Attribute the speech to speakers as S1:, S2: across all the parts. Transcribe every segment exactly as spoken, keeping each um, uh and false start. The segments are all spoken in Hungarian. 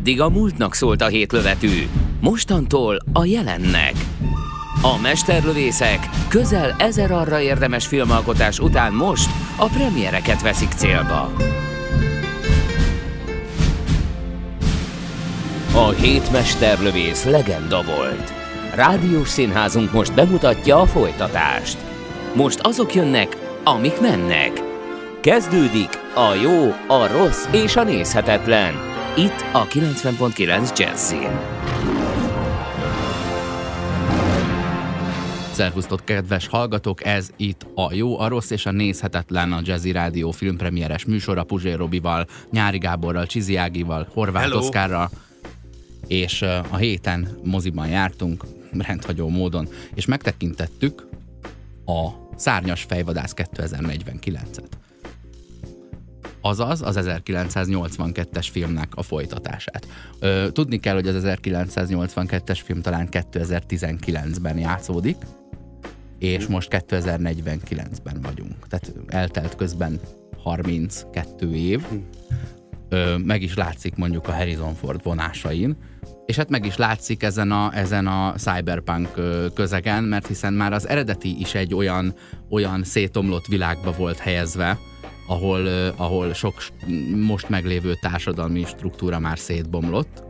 S1: Eddig a múltnak szólt a hétlövetű, mostantól a jelennek. A mesterlövészek közel ezer arra érdemes filmalkotás után most a premiereket veszik célba. A hét mesterlövész legenda volt. Rádiós színházunk most bemutatja a folytatást. Most azok jönnek, amik mennek. Kezdődik a jó, a rossz és a nézhetetlen. Itt a kilencven pont kilenc Jazzin.
S2: Szervusztok, kedves hallgatók! Ez itt a jó, a rossz és a nézhetetlen, a Jazzy Rádió filmpremieres műsora Puzsér Robival, Nyári Gáborral, Csizi Ágival, Horváth Oszkárral, és a héten moziban jártunk, rendhagyó módon, és megtekintettük a Szárnyas fejvadász kétezer-negyvenkilencet. Azaz az ezerkilencszáznyolcvankettes filmnek a folytatását. Ö, tudni kell, hogy az ezerkilencszáznyolcvankettes film talán kétezer-tizenkilencben játszódik, és most kétezer-negyvenkilencben vagyunk. Tehát eltelt közben harminckettő év. Ö, meg is látszik mondjuk a Harrison Ford vonásain, és hát meg is látszik ezen a, ezen a cyberpunk közegen, mert hiszen már az eredeti is egy olyan, olyan szétomlott világba volt helyezve, ahol, uh, ahol sok most meglévő társadalmi struktúra már szétbomlott.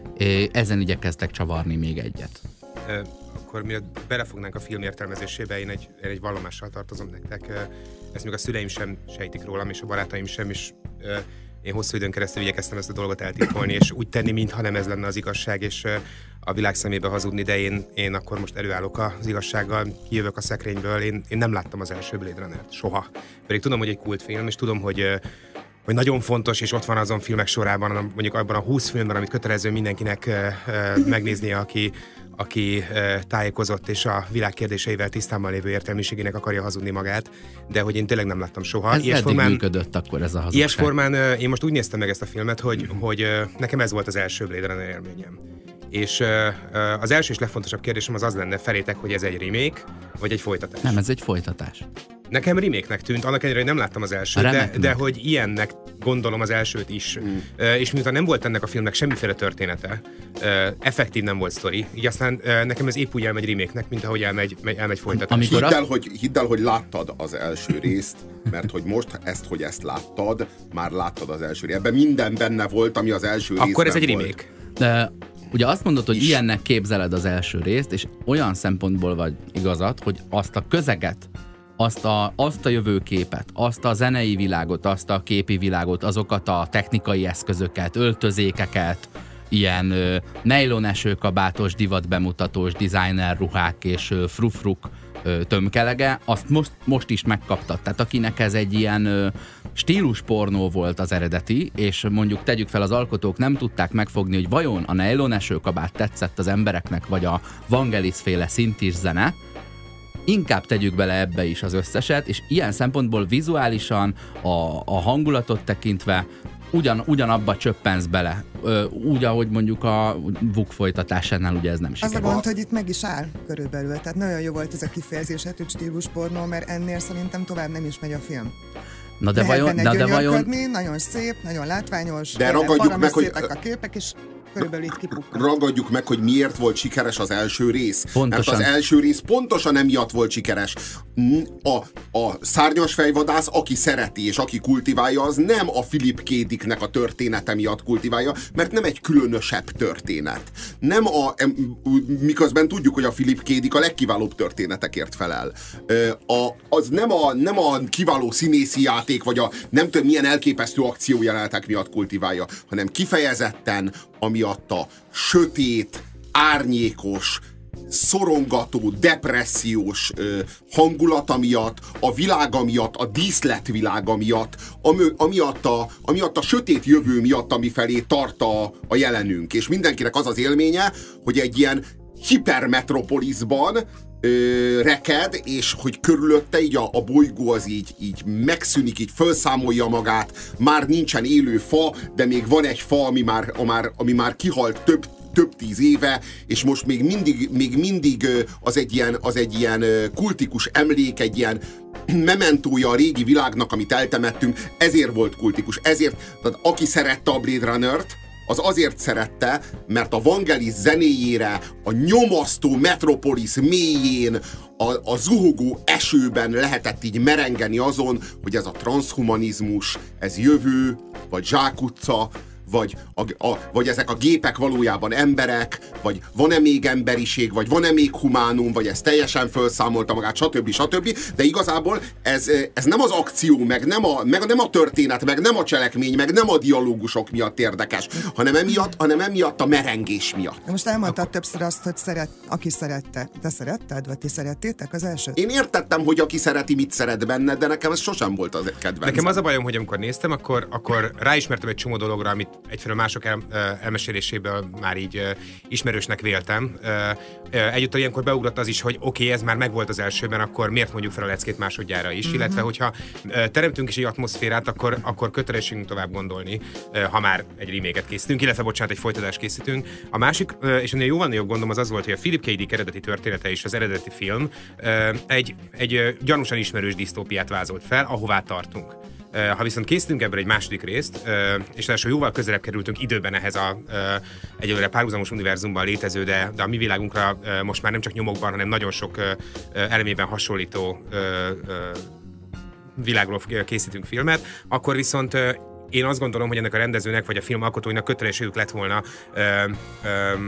S2: Ezen igyekeztek csavarni még egyet.
S3: E, akkor mielőtt belefognánk a film értelmezésébe, én egy, én egy vallomással tartozom nektek. Ezt még a szüleim sem sejtik rólam, és a barátaim sem, és e, én hosszú időn keresztül igyekeztem ezt a dolgot eltitkolni, és úgy tenni, mintha nem ez lenne az igazság, és a világ szemébe hazudni, de én, én akkor most előállok az igazsággal, kijövök a szekrényből, én, én nem láttam az első Blade Runnert, soha. Pedig tudom, hogy egy kultfilm, és tudom, hogy, hogy nagyon fontos, és ott van azon filmek sorában, mondjuk abban a húsz filmben, amit kötelező mindenkinek megnéznie, aki, aki tájékozott, és a világ kérdéseivel tisztában lévő értelmiségének akarja hazudni magát, de hogy én tényleg nem láttam soha.
S2: Ez eddig formán, működött akkor ez a hazugság.
S3: Ilyes formán én most úgy néztem meg ezt a filmet, hogy, hogy nekem ez volt az első Blade Runner élményem. És az első és legfontosabb kérdésem az az lenne felétek, hogy ez egy remake, vagy egy folytatás.
S2: Nem, ez egy folytatás.
S3: Nekem remake-nek tűnt, annak ellenére, hogy nem láttam az elsőt, de, de hogy ilyennek gondolom az elsőt is. Mm. Uh, és miután nem volt ennek a filmnek semmiféle története, uh, effektív nem volt sztori, így aztán uh, nekem ez épp úgy elmegy remake-nek, mint ahogy elmegy, elmegy folytatás.
S4: Hidd el, hogy, hidd el, hogy láttad az első részt, mert hogy most ezt, hogy ezt láttad, már láttad az első részt. Ebben minden benne volt, ami az első részben
S3: Akkor ez egy
S4: volt.
S3: remake.
S2: De ugye azt mondod, hogy is. Ilyennek képzeled az első részt, és olyan szempontból vagy igazad, hogy azt a közeget, azt a, azt a jövőképet, azt a zenei világot, azt a képi világot, azokat a technikai eszközöket, öltözékeket, ilyen ö, nejlonesőkabátos, divatbemutatós designer ruhák és ö, frufruk ö, tömkelege, azt most, most is megkaptad. Tehát akinek ez egy ilyen ö, stíluspornó volt az eredeti, és mondjuk tegyük fel, az alkotók nem tudták megfogni, hogy vajon a nejlonesőkabát tetszett az embereknek, vagy a Vangelis-féle szintis zene, inkább tegyük bele ebbe is az összeset, és ilyen szempontból vizuálisan, a, a hangulatot tekintve ugyan, ugyanabba csöppensz bele. Ö, úgy, ahogy mondjuk a Vuk folytatásánál ugye ez nem sikerült.
S5: Az a gond, hogy itt meg is áll körülbelül. Tehát nagyon jó volt ez a kifejezés, hogy stíluspornó, mert ennél szerintem tovább nem is megy a film.
S2: Na de vajon, na de vajon...
S5: Nagyon szép, nagyon látványos,
S4: de ragadjuk meg, hogy
S5: a képek, és körülbelül itt kipukkan.
S4: Ragadjuk meg, hogy miért volt sikeres az első rész.
S2: Pontosan.
S4: Mert az első rész pontosan emiatt volt sikeres. A, a szárnyas fejvadász, aki szereti és aki kultiválja, az nem a Philip K. Dicknek a története miatt kultiválja, mert nem egy különösebb történet. Nem a, miközben tudjuk, hogy a Philip K. Dick a legkiválóbb történetekért felel. A, az nem a, nem a kiváló színészi játék, vagy a nem tudom milyen elképesztő akciójelenetek miatt kultiválja, hanem kifejezetten amiatt a sötét, árnyékos, szorongató, depressziós ö, hangulata miatt, a világa miatt, a díszletvilága miatt, ami, amiatt, a, amiatt a sötét jövő miatt, ami felé tart a, a jelenünk. És mindenkinek az az élménye, hogy egy ilyen hipermetropolisban ö, reked, és hogy körülötte így a, a bolygó az így, így megszűnik, így felszámolja magát, már nincsen élő fa, de még van egy fa, ami már, ami már kihalt több több tíz éve, és most még mindig, még mindig az egy ilyen, az egy ilyen kultikus emlék, egy ilyen mementója a régi világnak, amit eltemettünk, ezért volt kultikus. Ezért, tehát aki szerette a Blade Runnert, az azért szerette, mert a Vangelis zenéjére a nyomasztó Metropolis mélyén, a, a zuhogó esőben lehetett így merengeni azon, hogy ez a transzhumanizmus, ez jövő, vagy zsákutca, vagy, a, a, vagy ezek a gépek valójában emberek, vagy van-e még emberiség, vagy van-e még humánum, vagy ez teljesen felszámolta magát, stb. stb. De igazából ez, ez nem az akció, meg nem a, meg nem a történet, meg nem a cselekmény, meg nem a dialógusok miatt érdekes, hanem emiatt, hanem emiatt a merengés miatt.
S5: Most elmondtad többször azt, hogy szeret, aki szerette. Te szeretted, vagy ti szerettétek az elsőt?
S4: Én értettem, hogy aki szereti, mit szeret benne, de nekem ez sosem volt az kedvencem.
S3: Nekem az a bajom, hogy amikor néztem, akkor, akkor ráismertem egy csomó dologra, amit egyfelől mások el, elmeséléséből már így ismerősnek véltem. Egyúttal ilyenkor beugrott az is, hogy oké, okay, ez már megvolt az elsőben, akkor miért mondjuk fel a leckét másodjára is, mm-hmm. illetve hogyha teremtünk is egy atmoszférát, akkor, akkor kötelességünk tovább gondolni, ha már egy remake-et készítünk, illetve bocsánat, egy folytatást készítünk. A másik, és ennél jóval nagyobb gondom az az volt, hogy a Philip K. Dick eredeti története és az eredeti film egy, egy gyanúsan ismerős disztópiát vázolt fel, ahová tartunk. Ha viszont készítünk ebből egy második részt, és ráadásul jóval közelebb kerültünk időben ehhez a egyelőre párhuzamos univerzumban létező, de, de a mi világunkra most már nem csak nyomokban, hanem nagyon sok elemében hasonlító világról készítünk filmet, akkor viszont én azt gondolom, hogy ennek a rendezőnek vagy a filmalkotóinak kötelességük lett volna ö, ö,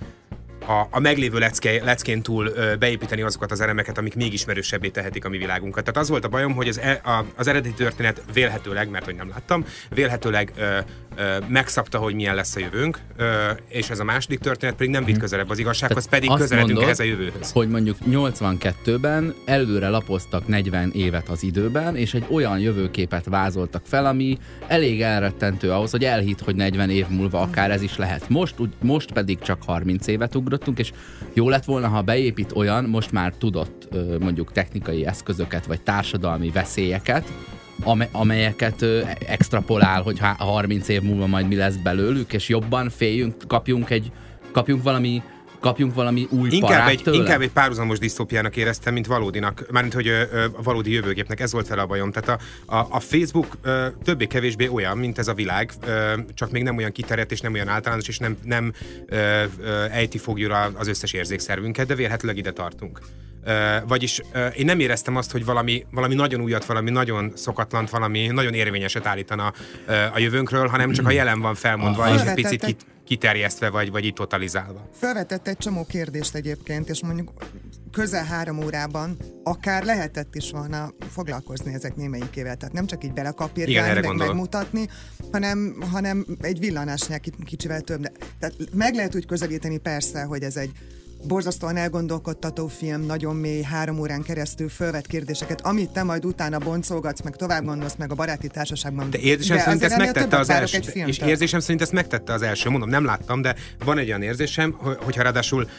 S3: A, a meglévő lecke, leckén túl ö, beépíteni azokat az elemeket, amik még ismerősebbé tehetik a mi világunkat. Tehát az volt a bajom, hogy az, e, a, az eredeti történet vélhetőleg, mert hogy nem láttam, vélhetőleg ö, ö, megszabta, hogy milyen lesz a jövőnk, ö, és ez a második történet pedig nem vitt közelebb az igazsághoz, tehát pedig közeledünk ehhez a jövőhöz.
S2: Hogy mondjuk nyolcvankettőben előre lapoztak negyven évet az időben, és egy olyan jövőképet vázoltak fel, ami elég elrettentő ahhoz, hogy elhitt, hogy negyven év múlva akár ez is lehet. Most, úgy, most pedig csak harminc évet ugrottunk, és jó lett volna, ha beépít olyan, most már tudott mondjuk technikai eszközöket, vagy társadalmi veszélyeket, amelyeket extrapolál, hogy harminc év múlva majd mi lesz belőlük, és jobban féljünk, kapjunk egy, kapjunk valami kapjunk valami új
S3: inkább
S2: parát
S3: egy,
S2: tőle?
S3: Inkább egy párhuzamos disztópiának éreztem, mint valódinak, mármint, hogy ö, ö, a valódi jövőgépnek, ez volt vele a bajom. Tehát a, a, a Facebook többé-kevésbé olyan, mint ez a világ, ö, csak még nem olyan kiterjedt, és nem olyan általános, és nem, nem ö, ö, ejti foglyúra az összes érzékszervünket, de vélhetőleg ide tartunk. Uh, vagyis uh, én nem éreztem azt, hogy valami, valami nagyon újat, valami nagyon szokatlant, valami nagyon érvényeset állítana uh, a jövőnkről, hanem csak a jelen van felmondva, ah, és egy picit kit, kiterjesztve, vagy, vagy itt totalizálva.
S5: Felvetett egy csomó kérdést egyébként, és mondjuk közel három órában akár lehetett is volna foglalkozni ezek némelyikével. Tehát nem csak így belekapírgálni, meg megmutatni, hanem, hanem egy villanásnál kicsivel több. De, tehát meg lehet úgy közelíteni persze, hogy ez egy borzasztóan elgondolkodtató film, nagyon mély, három órán keresztül fölvet kérdéseket, amit te majd utána boncolgatsz, meg tovább gondolsz, meg a baráti társaságban.
S3: De érzésem szerint ezt megtette az első. És érzésem szerint ezt megtette az első. Mondom, nem láttam, de van egy olyan érzésem, hogyha ráadásul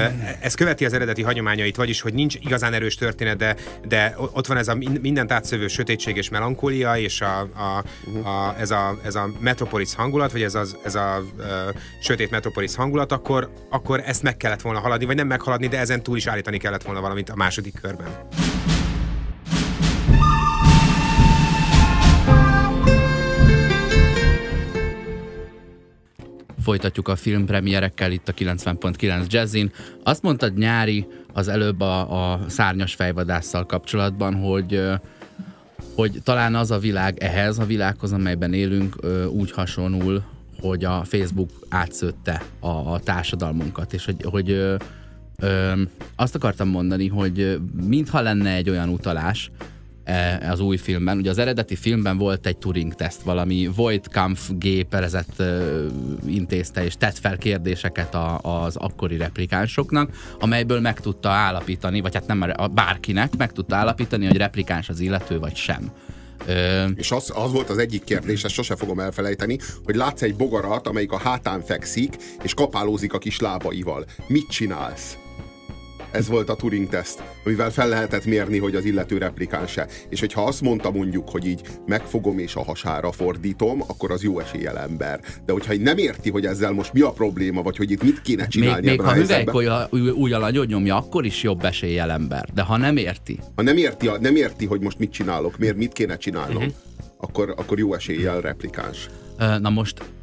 S3: ez követi az eredeti hagyományait, vagyis, hogy nincs igazán erős történet, de, de ott van ez a mindent átszövő sötétség és melankólia, és a, a, a, ez, a, ez a Metropolis hangulat, vagy ez a, ez a, a sötét Metropolis hangulat, akkor, akkor ezt meg kellett volna haladni, vagy nem meghaladni, de ezen túl is állítani kellett volna valamit a második körben.
S2: Folytatjuk a filmpremierekkel itt a kilencven pont kilenc Jazzin. Azt mondtad, Nyári, az előbb a, a szárnyas fejvadásszal kapcsolatban, hogy, hogy talán az a világ ehhez, a világhoz, amelyben élünk, úgy hasonul, hogy a Facebook átszőtte a, a társadalmunkat, és hogy, hogy ö, ö, azt akartam mondani, hogy mintha lenne egy olyan utalás az új filmben. Ugye az eredeti filmben volt egy Turing-teszt, valami Voight-Kampff géperezett ö, intézte, és tett fel kérdéseket a, az akkori replikánsoknak, amelyből meg tudta állapítani, vagy hát nem bárkinek, meg tudta állapítani, hogy replikáns az illető, vagy sem. Ö...
S4: És az, az volt az egyik kérdés, ezt sose fogom elfelejteni, hogy látsz egy bogarat, amelyik a hátán fekszik, és kapálózik a kis lábaival. Mit csinálsz? Ez volt a Turing-teszt, amivel fel lehetett mérni, hogy az illető replikáns-e. És hogyha azt mondta mondjuk, hogy így megfogom és a hasára fordítom, akkor az jó eséllyel ember. De hogyha így nem érti, hogy ezzel most mi a probléma, vagy hogy itt mit kéne csinálni
S2: még,
S4: ebben
S2: még
S4: a helyzetben.
S2: Még ha újjal nagyon nyomja, akkor is jobb eséllyel ember. De ha nem érti.
S4: Ha nem érti, nem érti, hogy most mit csinálok, miért mit kéne csinálnom, uh-huh. akkor, akkor jó eséllyel replikáns.
S2: Na most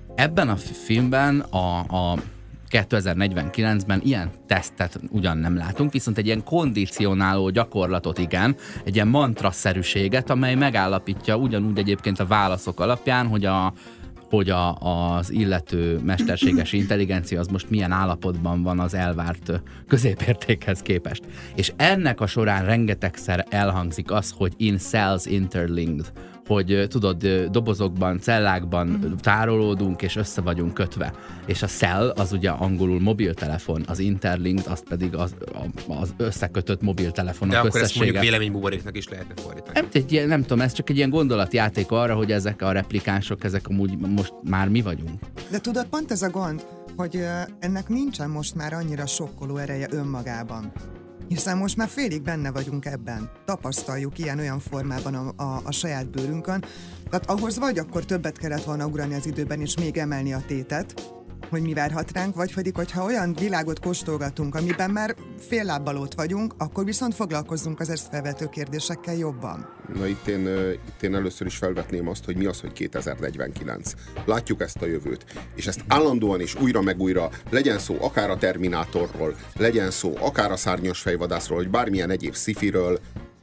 S2: Ebben a filmben a, a kétezer-negyvenkilencben ilyen tesztet ugyan nem látunk, viszont egy ilyen kondicionáló gyakorlatot igen, egy ilyen mantraszerűséget, amely megállapítja ugyanúgy egyébként a válaszok alapján, hogy a hogy a, az illető mesterséges intelligencia az most milyen állapotban van az elvárt középértékhez képest. És ennek a során rengetegszer elhangzik az, hogy in cells interlinked, hogy tudod, dobozokban, cellákban tárolódunk, és össze vagyunk kötve. És a cell az ugye angolul mobiltelefon, az interlinked, az pedig az, az összekötött mobiltelefonok összessége.
S3: De akkor ezt mondjuk véleménybuboréknak is lehetne fordítani.
S2: Nem, egy ilyen, nem tudom, ez csak egy ilyen gondolatjáték arra, hogy ezek a replikánsok, ezek amúgy most már mi vagyunk.
S5: De tudod, pont ez a gond, hogy ennek nincsen most már annyira sokkoló ereje önmagában. Hiszen most már félig benne vagyunk ebben. Tapasztaljuk ilyen-olyan formában a, a, a saját bőrünkön. Tehát ahhoz vagy akkor többet kellett volna ugrani az időben, és még emelni a tétet, hogy mi várhat ránk, vagy pedig, hogyha olyan világot kóstolgatunk, amiben már fél lábbal ott vagyunk, akkor viszont foglalkozzunk az ezt felvető kérdésekkel jobban.
S4: Na itt én, itt én először is felvetném azt, hogy mi az, hogy kétezer-negyvenkilenc. Látjuk ezt a jövőt, és ezt állandóan és újra meg újra, legyen szó akár a Terminátorról, legyen szó akár a Szárnyas fejvadászról, vagy bármilyen egyéb sci-firől,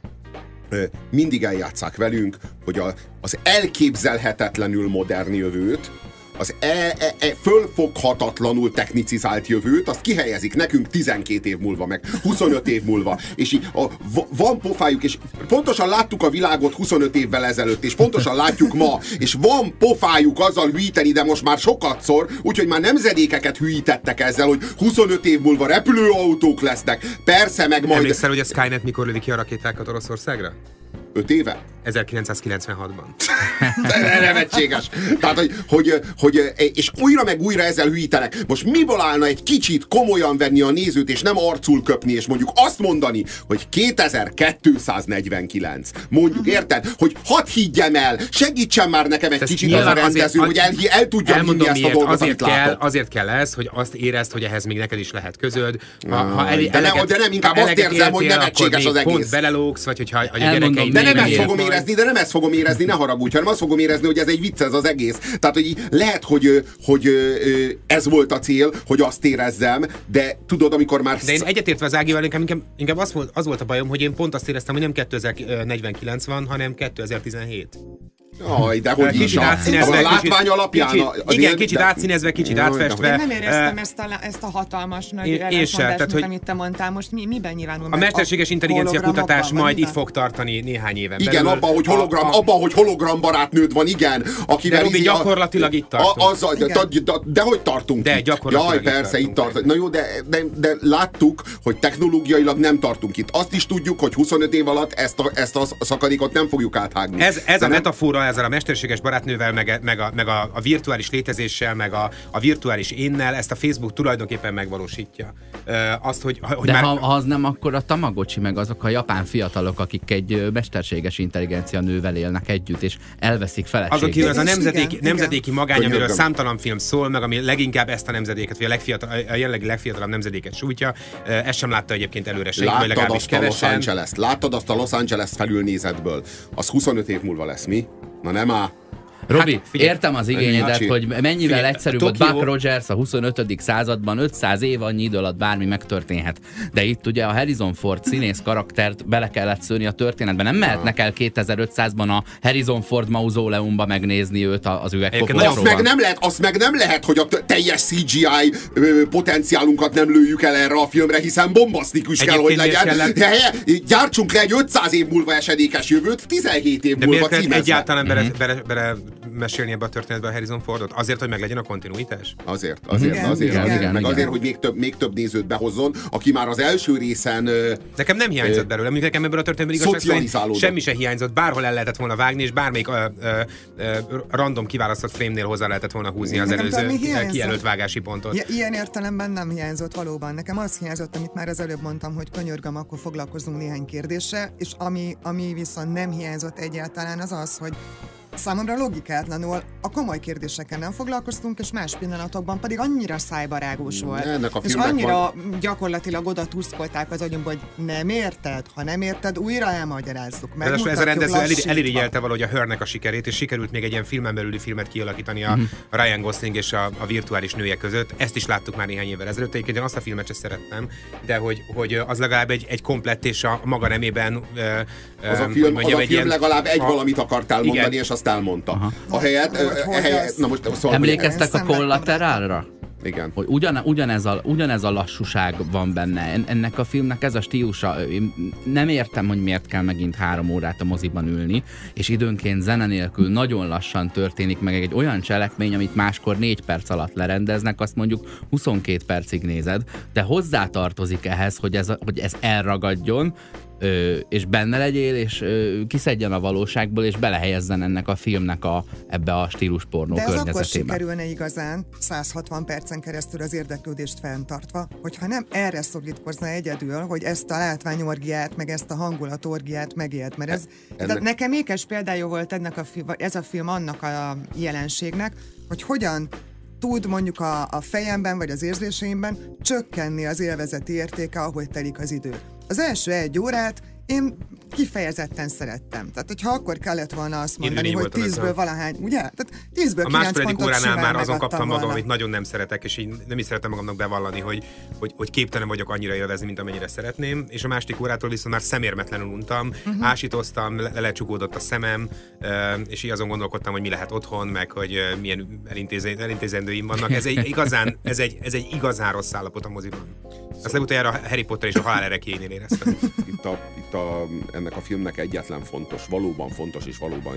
S4: mindig eljátsszák velünk, hogy a, az elképzelhetetlenül modern jövőt, az e, e, e, fölfoghatatlanul technicizált jövőt, azt kihelyezik nekünk tizenkét év múlva, meg huszonöt év múlva. És így a, van pofájuk, és pontosan láttuk a világot huszonöt évvel ezelőtt, és pontosan látjuk ma, és van pofájuk azzal hülyíteni, de most már sokatszor, úgyhogy már nemzedékeket hülyítettek ezzel, hogy huszonöt év múlva repülőautók lesznek. Persze, meg majd...
S3: Emlékszel, hogy a Skynet mikor lövi ki a rakétákat Oroszországra?
S4: öt éve?
S3: ezerkilencszázkilencvenhatban.
S4: Nevetséges. Tehát, hogy, hogy, hogy, és újra meg újra ezzel hülyítenek. Most miből állna egy kicsit komolyan venni a nézőt, és nem arcul köpni, és mondjuk azt mondani, hogy kétezer-kétszáznegyvenkilenc. Mondjuk, érted? Hogy hadd higgyem el, segítsen már nekem egy Tesz kicsit az a rendező, hogy el, el tudjam hinni ezt a dolgot,
S3: azért
S4: amit
S3: kell,
S4: látok.
S3: Azért kell ez, hogy azt érezd, hogy ehhez még neked is lehet közöd. Ha, ha
S4: el, de, eleget, ne, de nem, inkább azt érzem, hogy nevetséges az egész.
S3: Pont belelógsz, vagy hogyha a gyerekeid...
S4: De nem ezt fogom érezni, de nem ezt fogom érezni, ne haragudj, hanem azt fogom érezni, hogy ez egy vicc ez az egész. Tehát, hogy lehet, hogy, hogy ez volt a cél, hogy azt érezzem, de tudod, amikor már...
S3: De én egyetértve az Ágival, inkább, inkább az, volt, az volt a bajom, hogy én pont azt éreztem, hogy nem kétezer-negyvenkilenc van, hanem kétezer-tizenhét.
S4: Aj, de hogy is, a, a látvány alapján...
S3: Kicsit,
S4: a, a
S3: igen,
S4: dél,
S3: kicsit átszínezve, kicsit de, átfestve.
S5: Én nem éreztem uh, ezt, a, ezt a hatalmas nagy ellentmondást, mint amit te mondtál. Most mi, miben nyilvánul
S3: a
S5: meg?
S3: mesterséges intelligencia kutatás majd itt fog tartani néhány éven
S4: igen, belül. Abban, hogy hologram, a, a, abba, hogy hologram barátnőd van, igen. Akivel
S3: de Robi, gyakorlatilag
S4: a,
S3: itt tartunk.
S4: Az, de, de, de, de hogy tartunk
S3: de,
S4: itt?
S3: Gyakorlatilag
S4: Jaj, persze, itt tartunk. Na jó, de, de, de láttuk, hogy technológiailag nem tartunk itt. Azt is tudjuk, hogy huszonöt év alatt ezt a, ezt a szakadékot nem fogjuk áthágni.
S3: Ez, ez a metafora ezzel a mesterséges barátnővel, meg, meg, a, meg a, a virtuális létezéssel, meg a, a virtuális énnel, ezt a Facebook tulajdonképpen megvalósítja. Azt, hogy, hogy
S2: De
S3: már...
S2: ha, ha az nem, akkor a Tamagocsi, meg azok a japán fiatalok, akik egy mesterséges intelligencia nővel élnek együtt, és elveszik feleségét.
S3: Azok kívül az a nemzedéki, igen, nemzedéki magány, hogy amiről számtalan film szól, meg ami leginkább ezt a nemzedéket, vagy a, legfiatal, a jelenlegi legfiatalabb nemzedéket sújtja. Ezt sem látta egyébként előre senki, vagy legalábbis kevesen.
S4: Los Angeles-t, láttad azt a Los Angeles felülnézetből? Az huszonöt év múlva lesz, mi? Na nem áll.
S2: Robi, hát, figyelj, értem az igényedet, hogy mennyivel figyelj, egyszerűbb volt Buck Rogers a huszonötödik században, ötszáz év annyi idő alatt bármi megtörténhet. De itt ugye a Harrison Ford színész karaktert bele kellett szőni a történetben. Nem mehetnek el kétezer-ötszázban a Harrison Ford mauzóleumba megnézni őt az üvegkoporsóban.
S4: Azt meg nem lehet, azt meg nem lehet, hogy a teljes cé gé i potenciálunkat nem lőjük el erre a filmre, hiszen bombasztikus kell, hogy legyen. Gyártsunk le egy ötszáz év múlva esedékes jövőt, tizenhét év
S3: de
S4: múlva
S3: címezve. De miért egyáltalán bele,
S2: mm-hmm.
S3: bele, bele mesélni ebbe a történetbe a Harrison Fordot? Azért, hogy meglegyen a kontinuitás?
S4: Azért, azért,
S5: igen,
S4: azért,
S5: igen,
S4: azért
S5: igen,
S4: meg
S5: igen.
S4: azért, hogy még több, még több nézőt behozzon, aki már az első részen...
S3: Nekem nem hiányzott belőle, mondjuk nekem ebből a történetben igazság szerint semmi se hiányzott, bárhol el lehetett volna vágni, és bármelyik uh, uh, uh, random kiválasztott frame-nél hozzá lehetett volna húzni az előző kijelölt vágási pontot.
S5: I- ilyen értelemben nem hiányzott valóban. Nekem az hiányzott, amit már az előbb mondtam, hogy könyörgöm, akkor foglalkozunk néhány kérdéssel, és ami, ami viszont nem hiányzott egyáltalán, az az, hogy számomra logikátlanul a komoly kérdéseken nem foglalkoztunk, és más pillanatokban pedig annyira szájbarágós volt. És annyira van... gyakorlatilag oda tuszkolták az agyunkba, hogy nem érted, ha nem érted, újra elmagyarázzuk.
S3: Ez a rendező elirigyelte valahogy a Hörnek a sikerét, és sikerült még egy ilyen filmen belüli filmet kialakítani a, mm. a Ryan Gosling és a, a virtuális nője között. Ezt is láttuk már néhány évvel ezelőtt. Egyébként én azt a filmet sem szerettem, de hogy, hogy az legalább egy, egy komplett és a maga nemében
S4: az a film, mondjam, az a film ilyen, legalább egy a... valamit akart elmondani, igen. és azt elmondta. Aha. A helyet, a helyet na most, szóval
S2: emlékeztek a Collateralra?
S4: Igen.
S2: Hogy ugyan, ugyanez, a, ugyanez a lassúság van benne. Ennek a filmnek ez a stílusa. Én nem értem, hogy miért kell megint három órát a moziban ülni, és időnként zene nélkül nagyon lassan történik meg egy olyan cselekmény, amit máskor négy perc alatt lerendeznek, azt mondjuk huszonkét percig nézed, de hozzátartozik ehhez, hogy ez, hogy ez elragadjon, Ö, és benne legyél, és ö, kiszedjen a valóságból, és belehelyezzen ennek a filmnek a, ebbe a stíluspornó környezetébe.
S5: De ez akkor sikerülne igazán száz hatvan percen keresztül az érdeklődést fenntartva, hogyha nem erre szorítkozna egyedül, hogy ezt a látványorgiát, meg ezt a hangulatorgiát megélt, mert ez, ennek... nekem ékes példája volt ennek a film, ez a film annak a jelenségnek, hogy hogyan tud mondjuk a, a fejemben, vagy az érzéseimben csökkenni az élvezeti értéke, ahogy telik az idő. Az első egy órát én kifejezetten szerettem. Tehát, hogyha akkor kellett volna azt mondani, hogy tízből valahány, ugye? Tehát tízből kilenc pontot
S3: óránál már azon kaptam magam, volna. Amit nagyon nem szeretek, és így nem is szeretem magamnak bevallani, hogy, hogy, hogy képtelen vagyok annyira élvezni, mint amennyire szeretném, és a második órától viszont már szemérmetlenül untam, uh-huh. ásítoztam, le- lecsukódott a szemem, és így azon gondolkodtam, hogy mi lehet otthon, meg hogy milyen elintézendőim vannak. Ez egy igazán, ez egy, ez egy igazán rossz állapot a moziban. Azt legutoljára a Harry Potter és a halál ereklyénél éreztem.
S4: Itt, a, itt a, ennek a filmnek egyetlen fontos, valóban fontos és valóban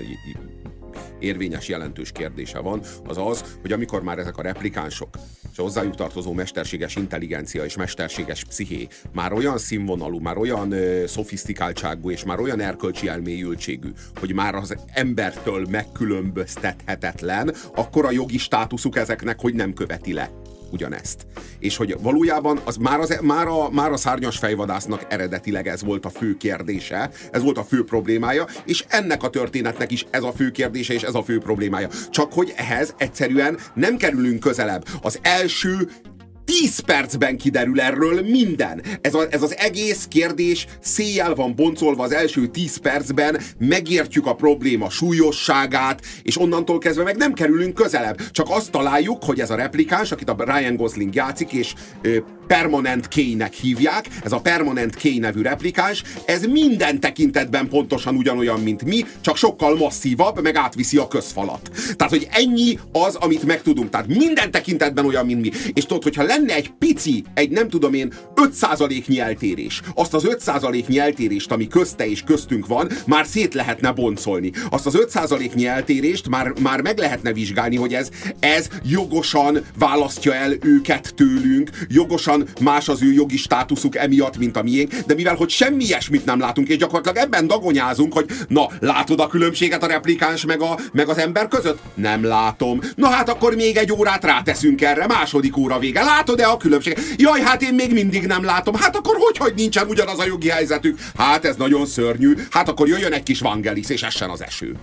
S4: érvényes, jelentős kérdése van, az az, hogy amikor már ezek a replikánsok és a hozzájuk tartozó mesterséges intelligencia és mesterséges psziché már olyan színvonalú, már olyan ö, szofisztikáltságú és már olyan erkölcsi elmélyültségű, hogy már az embertől megkülönböztethetetlen, akkor a jogi státuszuk ezeknek, hogy nem követi le ugyanezt. És hogy valójában az már, az, már, a, már a szárnyas fejvadásznak eredetileg ez volt a fő kérdése, ez volt a fő problémája, és ennek a történetnek is ez a fő kérdése és ez a fő problémája. Csak hogy ehhez egyszerűen nem kerülünk közelebb. Az első tíz percben kiderül erről minden. Ez, a, ez az egész kérdés széjjel van boncolva az első tíz percben, megértjük a probléma súlyosságát, és onnantól kezdve meg nem kerülünk közelebb. Csak azt találjuk, hogy ez a replikáns, akit a Ryan Gosling játszik, és ö, Permanent K-nek hívják, ez a Permanent K nevű replikáns, ez minden tekintetben pontosan ugyanolyan, mint mi, csak sokkal masszívabb, meg átviszi a közfalat. Tehát, hogy ennyi az, amit megtudunk. Tehát minden tekintetben olyan, mint mi. És tudod, hogyha lenne egy pici, egy nem tudom én, öt százaléknyi eltérés, azt az öt százaléknyi eltérést, ami közte és köztünk van, már szét lehetne boncolni. Azt az öt százaléknyi eltérést már, már meg lehetne vizsgálni, hogy ez, ez jogosan választja el őket tőlünk, jogosan más az ő jogi státuszuk emiatt, mint a miénk, de mivel, hogy semmi ilyesmit nem látunk, és gyakorlatilag ebben dagonyázunk, hogy na, látod a különbséget a replikáns meg, a, meg az ember között? Nem látom. Na hát akkor még egy órát ráteszünk erre, második óra vége. Látod-e a különbséget? Jaj, hát én még mindig nem látom. Hát akkor hogy, hogy nincsen ugyanaz a jogi helyzetük? Hát ez nagyon szörnyű. Hát akkor jöjjön egy kis Vangelis, és essen az eső.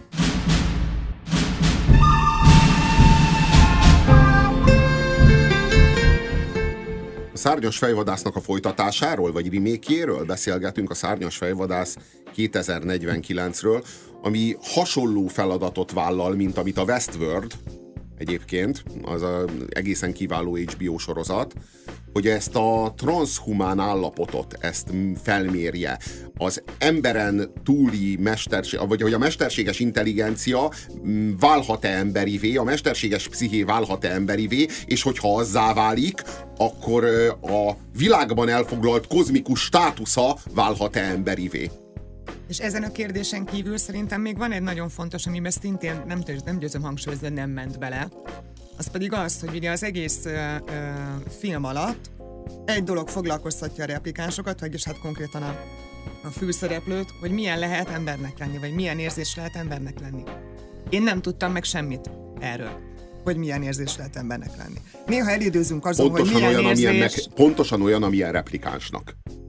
S4: A Szárnyas fejvadásznak a folytatásáról, vagy remake-jéről beszélgetünk, a Szárnyas fejvadász kétezer-negyvenkilencről, ami hasonló feladatot vállal, mint amit a Westworld, egyébként, az a egészen kiváló há bé o sorozat, hogy ezt a transzhumán állapotot, ezt felmérje. Az emberen túli mesterség, vagy hogy a mesterséges intelligencia válhat-e emberivé, a mesterséges psziché válhat-e emberivé, és hogyha azzá válik, akkor a világban elfoglalt kozmikus státusza válhat-e emberivé.
S5: És ezen a kérdésen kívül szerintem még van egy nagyon fontos, amiben szintén nem, nem győzöm hangsúlyozni, nem ment bele. Az pedig az, hogy ugye az egész ö, ö, film alatt egy dolog foglalkoztatja a replikánsokat, vagyis hát konkrétan a, a főszereplőt, hogy milyen lehet embernek lenni, vagy milyen érzés lehet embernek lenni. Én nem tudtam meg semmit erről, hogy milyen érzés lehet embernek lenni. Néha elidőzünk azon, pontosan hogy milyen
S4: olyan,
S5: érzés...
S4: amilyennek, pontosan olyan, amilyen replikánsnak.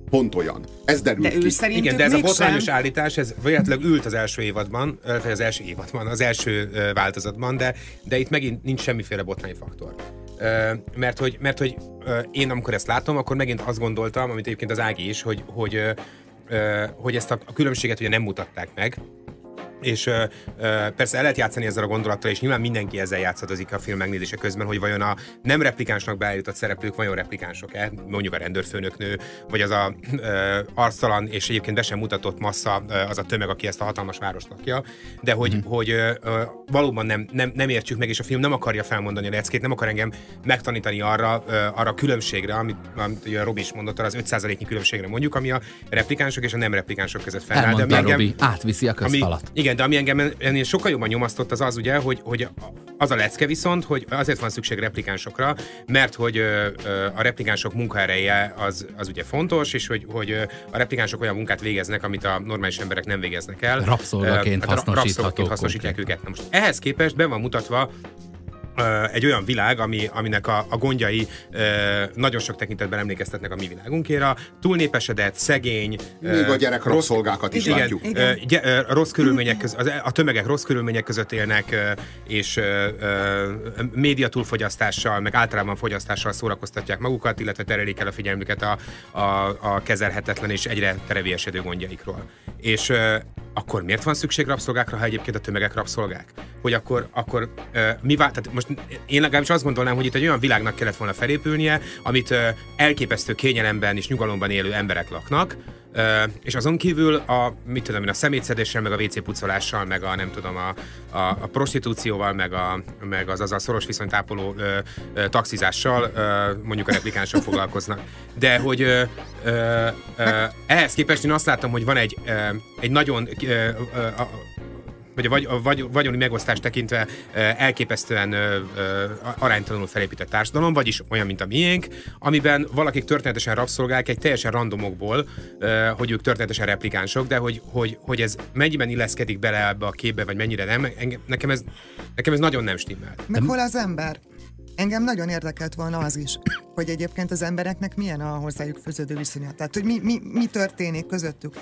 S4: Pont olyan. Ez derült
S5: de
S4: ki.
S3: Igen, de ez a botrányos állítás, ez véletlenül ült az első évadban, vagy az első évadban, az első változatban, de, de itt megint nincs semmiféle botrányfaktor. Mert hogy, mert hogy én amikor ezt látom, akkor megint azt gondoltam, amit egyébként az Ági is, hogy, hogy, hogy ezt a különbséget ugye nem mutatták meg, és ö, ö, persze el lehet játszani ezzel a gondolattal, és nyilván mindenki ezzel játszadozik a film megnézése közben, hogy vajon a nem replikánsnak beállított szereplők vajon replikánsok-e, mondjuk a rendőrfőnöknő, vagy az a ö, arctalan és egyébként be sem mutatott massza, ö, az a tömeg, aki ezt a hatalmas várost lakja, de hogy, mm. hogy ö, ö, valóban nem, nem, nem értjük meg, és a film nem akarja felmondani a leckét, nem akar engem megtanítani arra, ö, arra a különbségre, amit, amit ugye Robi is mondott, arra az öt százaléknyi különbségre mondjuk, ami a replikánsok és a nem replikánsok között feláll.
S2: Elmondta engem, Robi, átviszi a közfalat.
S3: Ami, igen, de ami engem ennél sokkal jobban nyomasztott az az ugye, hogy, hogy az a lecke viszont, hogy azért van szükség replikánsokra, mert hogy ö, ö, a replikánsok munkaereje az, az ugye fontos, és hogy, hogy a replikánsok olyan munkát végeznek, amit a normális emberek nem végeznek el.
S2: Rabszolgaként
S3: hát rabszolgaként hasznosítják őket. Na most ehhez képest be van mutatva egy olyan világ, ami, aminek a, a gondjai ö, nagyon sok tekintetben emlékeztetnek a mi világunkéra. Túlnépesedett, szegény.
S4: Még a gyerek rabszolgákat is
S3: igen,
S4: látjuk.
S3: Igen. Gy- ö, rossz körülmények között, a tömegek rossz körülmények között élnek, ö, és ö, ö, média túlfogyasztással, meg általában fogyasztással szórakoztatják magukat, illetve terelik el a figyelmüket a, a, a kezelhetetlen és egyre terevélyesedő gondjaikról. És ö, akkor miért van szükség rabszolgákra, ha egyébként a tömegek rabszolgák? Hogy akkor, akkor ö, mi vál, tehát most én legalábbis azt gondolnám, hogy itt egy olyan világnak kellett volna felépülnie, amit ö, elképesztő kényelemben és nyugalomban élő emberek laknak, ö, és azon kívül a, mit tudom én, a szemétszedéssel, meg a vé cé pucolással, meg a nem tudom, a, a, a prostitúcióval, meg, a, meg az az a szoros viszonyt ápoló ö, ö, taxizással ö, mondjuk a replikánsok foglalkoznak. De hogy ö, ö, ö, ehhez képest én azt látom, hogy van egy, ö, egy nagyon ö, ö, ö, vagy a, vagy, a vagy, vagyoni megosztást tekintve elképesztően ö, ö, aránytalanul felépített társadalom, vagyis olyan, mint a miénk, amiben valakik történetesen rabszolgák egy teljesen randomokból, ö, hogy ők történetesen replikánsok, de hogy, hogy, hogy ez mennyiben illeszkedik bele ebbe a képbe, vagy mennyire nem, engem, nekem, ez, nekem ez nagyon nem stimmel.
S5: Meg hol az ember? Engem nagyon érdekelt volna az is, hogy egyébként az embereknek milyen a hozzájuk fűződő viszonya. Tehát, hogy mi, mi, mi történik közöttük.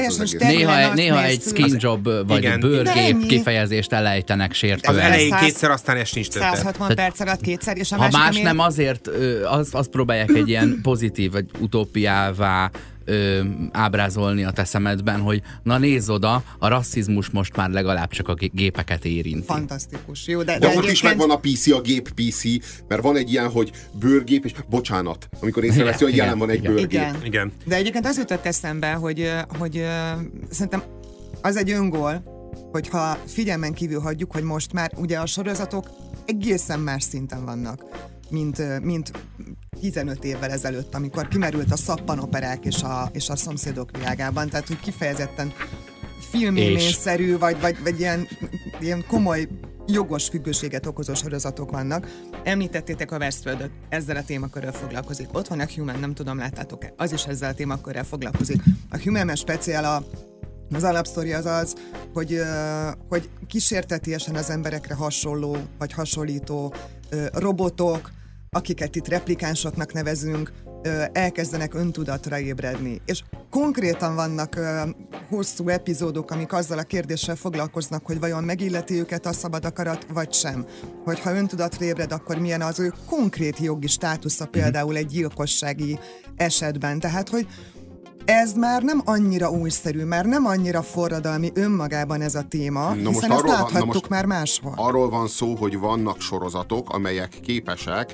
S2: Néha, néha egy skin job vagy igen, bőrgép kifejezést elejtenek sértően.
S3: Az elején kétszer, aztán ez nincs többet.
S5: száz hatvan perc alatt kétszer, és a
S2: ha
S5: másik,
S2: más
S5: ami...
S2: nem azért, azt az próbálják egy ilyen pozitív, vagy utópiává Ö, ábrázolni a te szemedben, hogy na nézz oda, a rasszizmus most már legalább csak a gépeket érinti.
S5: Fantasztikus. Jó, de,
S4: de,
S5: de
S4: ott
S5: egyébként...
S4: is megvan a pé cé, a gép pé cé, mert van egy ilyen, hogy bőrgép, és bocsánat, amikor észreveszi, hogy jelen van egy
S2: igen.
S4: bőrgép.
S5: Igen.
S3: Igen.
S5: De egyébként az jutott eszembe, hogy, hogy szerintem az egy öngól, hogyha figyelmen kívül hagyjuk, hogy most már ugye a sorozatok egészen más szinten vannak, mint, mint tizenöt évvel ezelőtt, amikor kimerült a szappanoperák és a, és a szomszédok világában, tehát hogy kifejezetten filmélményszerű, vagy, vagy, vagy ilyen, ilyen komoly jogos függőséget okozó sorozatok vannak. Említettétek a Westworldot, ezzel a témakörrel foglalkozik. Ott van a Human, nem tudom, láttátok-e? Az is ezzel a témakörrel foglalkozik. A Human speciál a Az alapsztori az az, hogy, uh, hogy kísértetiesen az emberekre hasonló, vagy hasonlító uh, robotok, akiket itt replikánsoknak nevezünk, uh, elkezdenek öntudatra ébredni. És konkrétan vannak uh, hosszú epizódok, amik azzal a kérdéssel foglalkoznak, hogy vajon megilleti őket a szabad akarat, vagy sem. Hogyha öntudatra ébred, akkor milyen az ő konkrét jogi státusza például egy gyilkossági esetben. Tehát, hogy ez már nem annyira újszerű, már nem annyira forradalmi önmagában ez a téma, na hiszen ezt láthattuk van, már máshol.
S4: Arról van szó, hogy vannak sorozatok, amelyek képesek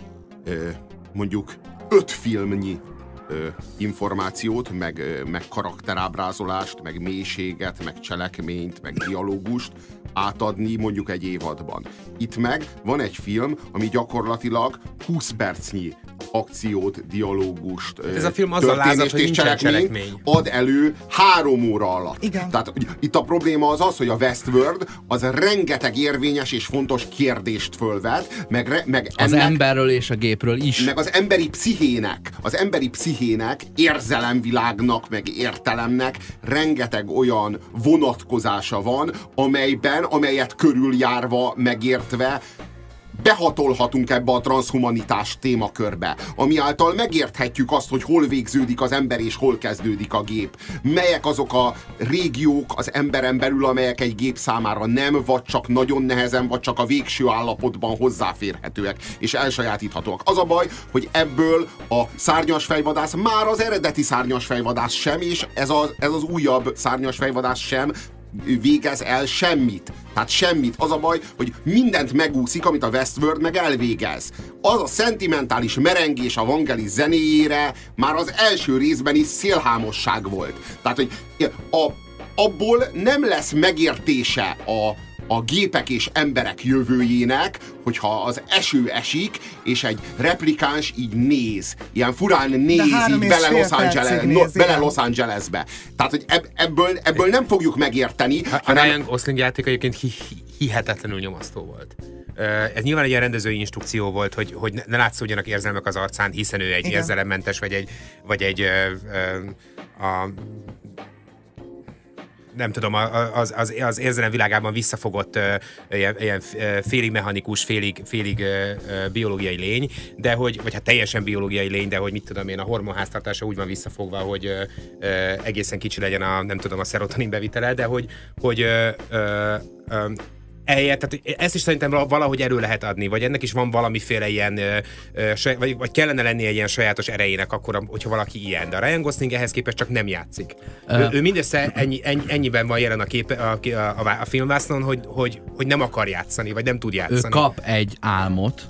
S4: mondjuk öt filmnyi információt, meg, meg karakterábrázolást, meg mélységet, meg cselekményt, meg dialógust átadni mondjuk egy évadban. Itt meg van egy film, ami gyakorlatilag húsz percnyi akciót, dialógust,
S3: ez a film azzal lázad, hogy nincsen cselekmény.
S4: Ad elő három óra alatt.
S5: Igen.
S4: Tehát itt a probléma az az, hogy a Westworld az rengeteg érvényes és fontos kérdést fölvet, meg, re, meg
S2: az
S4: ennek,
S2: emberről és a gépről is.
S4: meg az emberi pszichének, az emberi pszichének, érzelemvilágnak, meg értelemnek rengeteg olyan vonatkozása van, amelyben, amelyet körüljárva, megértve behatolhatunk ebbe a transzhumanitás témakörbe, ami által megérthetjük azt, hogy hol végződik az ember és hol kezdődik a gép. Melyek azok a régiók az emberen belül, amelyek egy gép számára nem, vagy csak nagyon nehezen, vagy csak a végső állapotban hozzáférhetőek és elsajátíthatóak. Az a baj, hogy ebből a szárnyas fejvadász már az eredeti szárnyas fejvadász sem, és ez, a, ez az újabb szárnyas fejvadász sem végez el semmit. Tehát semmit. Az a baj, hogy mindent megúszik, amit a Westworld meg elvégez. Az a szentimentális merengés a Vangelis zenéjére már az első részben is szélhámosság volt. Tehát, hogy a, abból nem lesz megértése a a gépek és emberek jövőjének, hogyha az eső esik, és egy replikáns így néz. Ilyen furán néz így bele Los, Angeles, no, bele Los Angelesbe. Tehát, hogy ebb, ebből, ebből nem fogjuk megérteni.
S3: A, hanem... a Ryan Gosling játék egyébként hi, hi, hihetetlenül nyomasztó volt. Ez nyilván egy ilyen rendezői instrukció volt, hogy, hogy ne látszódjanak érzelmek az arcán, hiszen ő egy érzelemmentes, vagy egy, vagy egy a, a nem tudom, az, az, az érzelem világában visszafogott uh, ilyen, ilyen félig mechanikus, félig, félig uh, biológiai lény, de hogy, vagy hát teljesen biológiai lény, de hogy mit tudom én, a hormonháztartása úgy van visszafogva, hogy uh, uh, egészen kicsi legyen a, nem tudom, a szerotonin bevitele, de hogy, hogy uh, uh, um, eljött, tehát ezt is szerintem valahogy elő lehet adni, vagy ennek is van valamiféle ilyen, vagy, vagy kellene lennie egy ilyen sajátos erejének akkor, hogyha valaki ilyen. De a Ryan Gosling ehhez képest csak nem játszik. Uh, ő, ő mindössze ennyi, ennyi, ennyiben van jelen a, képe, a, a, a filmvásznon, hogy, hogy, hogy nem akar játszani, vagy nem tud játszani.
S2: Ő kap egy álmot,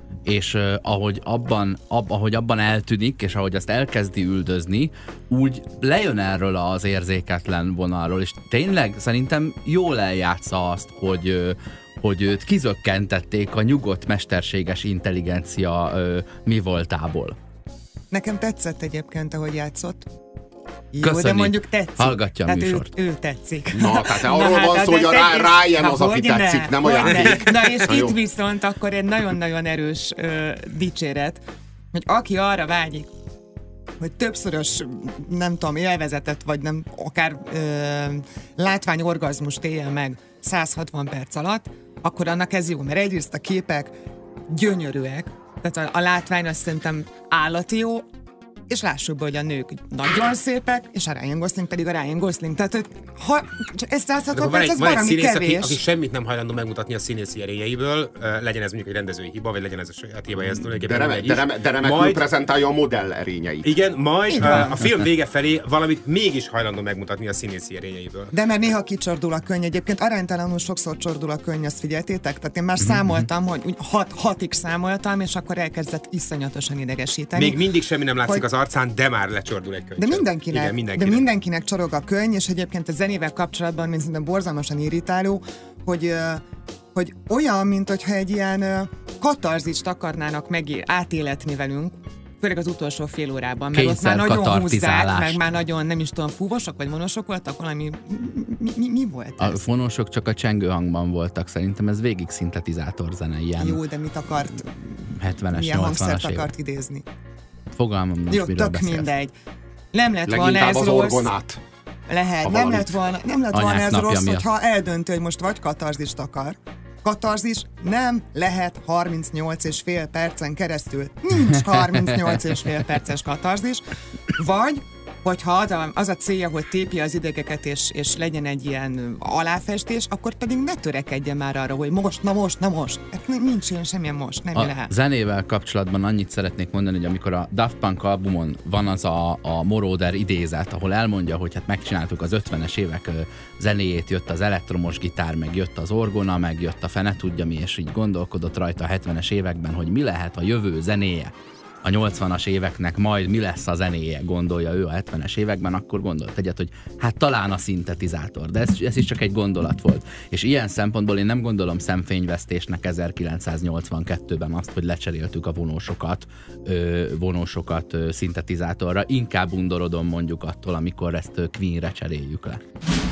S2: és uh, ahogy, abban, ab, ahogy abban eltűnik, és ahogy azt elkezdi üldözni, úgy lejön erről az érzéketlen vonalról, és tényleg szerintem jól eljátsza azt, hogy, uh, hogy őt kizökkentették a nyugodt, mesterséges intelligencia uh, mi voltából.
S5: Nekem tetszett egyébként, ahogy játszott. Jó,
S2: Köszönjük.
S5: De mondjuk tetszik.
S2: Hallgatja a
S5: tehát
S2: műsort.
S5: Ő, ő tetszik.
S4: Na, tehát arról van szó, hogy a Ryan az, aki tetszik, nem a játék.
S5: Na, és Na, itt jó. Viszont akkor egy nagyon-nagyon erős ö, dicséret, hogy aki arra vágyik, hogy többszörös, nem tudom, élvezetet, vagy nem, akár ö, látványorgazmust éljen meg száz hatvan perc alatt, akkor annak ez jó, mert egyrészt a képek gyönyörűek, tehát a, a látvány azt szerintem állati jó, és lássuk be, hogy a nők nagyon szépek, és a Ryan Gosling pedig a Ryan Gosling. Tehát, hogy ha ez száz hatvan perc, ez valami
S3: színész,
S5: kevés.
S3: Aki, aki semmit nem hajlandó megmutatni a színészi erényeiből, legyen ez mondjuk egy rendezői hiba, vagy legyen ez a saját hiba, ez
S4: de, reme, de, reme, de remekül majd, prezentálja a modell erényeit.
S3: Igen, majd a, a film vége felé valamit mégis hajlandó megmutatni a színészi erényeiből.
S5: De mert néha kicsordul a könny. Egyébként aránytalanul sokszor csordul a könny, azt figyeltétek? Tehát én már számoltam, hogy úgy hat, hatig számoltam, és akkor elkezdett iszonyatosan idegesíteni.
S3: Még mindig semmi nem látszik
S5: hogy...
S3: az arcán, de már lecsordul egy könyv.
S5: De mindenkinek,
S3: Igen, mindenkinek.
S5: de mindenkinek csorog a könny, és egyébként a zenével kapcsolatban még szerintem borzalmasan irritáló, hogy, hogy olyan, mint hogyha egy ilyen katarzist akarnának meg átéletni velünk, főleg az utolsó fél órában, meg ott már nagyon húzzák, meg már nagyon, nem is tudom, fúvosok vagy monosok voltak, valami, mi, mi, mi volt ez?
S2: A fonosok csak a csengő hangban voltak, szerintem ez végig szintetizátor zene, ilyen.
S5: Jó, de mit akart?
S2: hetvenes,
S5: milyen
S2: nyolcvanas
S5: hangszert akart idézni?
S2: Fogalmam nincs,
S5: jó,
S2: miről
S5: tök
S2: beszélsz.
S5: mindegy. Nem lett
S4: Leginkább
S5: volna ez
S4: az
S5: rossz.
S4: orgonát.
S5: Lehet, nem lett volna, nem lett volna ez rossz, miatt. Hogyha eldöntő, hogy most vagy katarzist akar. Katarzis nem lehet harmincnyolc és fél percen keresztül. Nincs harmincnyolc és fél perces katarzis. Vagy, hogyha az a, az a célja, hogy tépje az idegeket, és, és legyen egy ilyen aláfestés, akkor pedig ne törekedjen már arra, hogy most, na most, na most. Hát nincs ilyen semmilyen most, nem
S2: a
S5: lehet.
S2: Zenével kapcsolatban annyit szeretnék mondani, hogy amikor a Daft Punk albumon van az a, a Moroder idézet, ahol elmondja, hogy hát megcsináltuk az ötvenes évek zenéjét, jött az elektromos gitár, meg jött az orgona, meg jött a fene tudja mi, és így gondolkodott rajta a hetvenes években, hogy mi lehet a jövő zenéje. A nyolcvanas éveknek majd mi lesz a zenéje, gondolja ő a hetvenes években, akkor gondolt egyet, hogy hát talán a szintetizátor, de ez, ez is csak egy gondolat volt. És ilyen szempontból én nem gondolom szemfényvesztésnek ezerkilencszáznyolcvankettőben azt, hogy lecseréltük a vonósokat, ö, vonósokat ö, szintetizátorra, inkább undorodom mondjuk attól, amikor ezt ö, Queenre cseréljük le.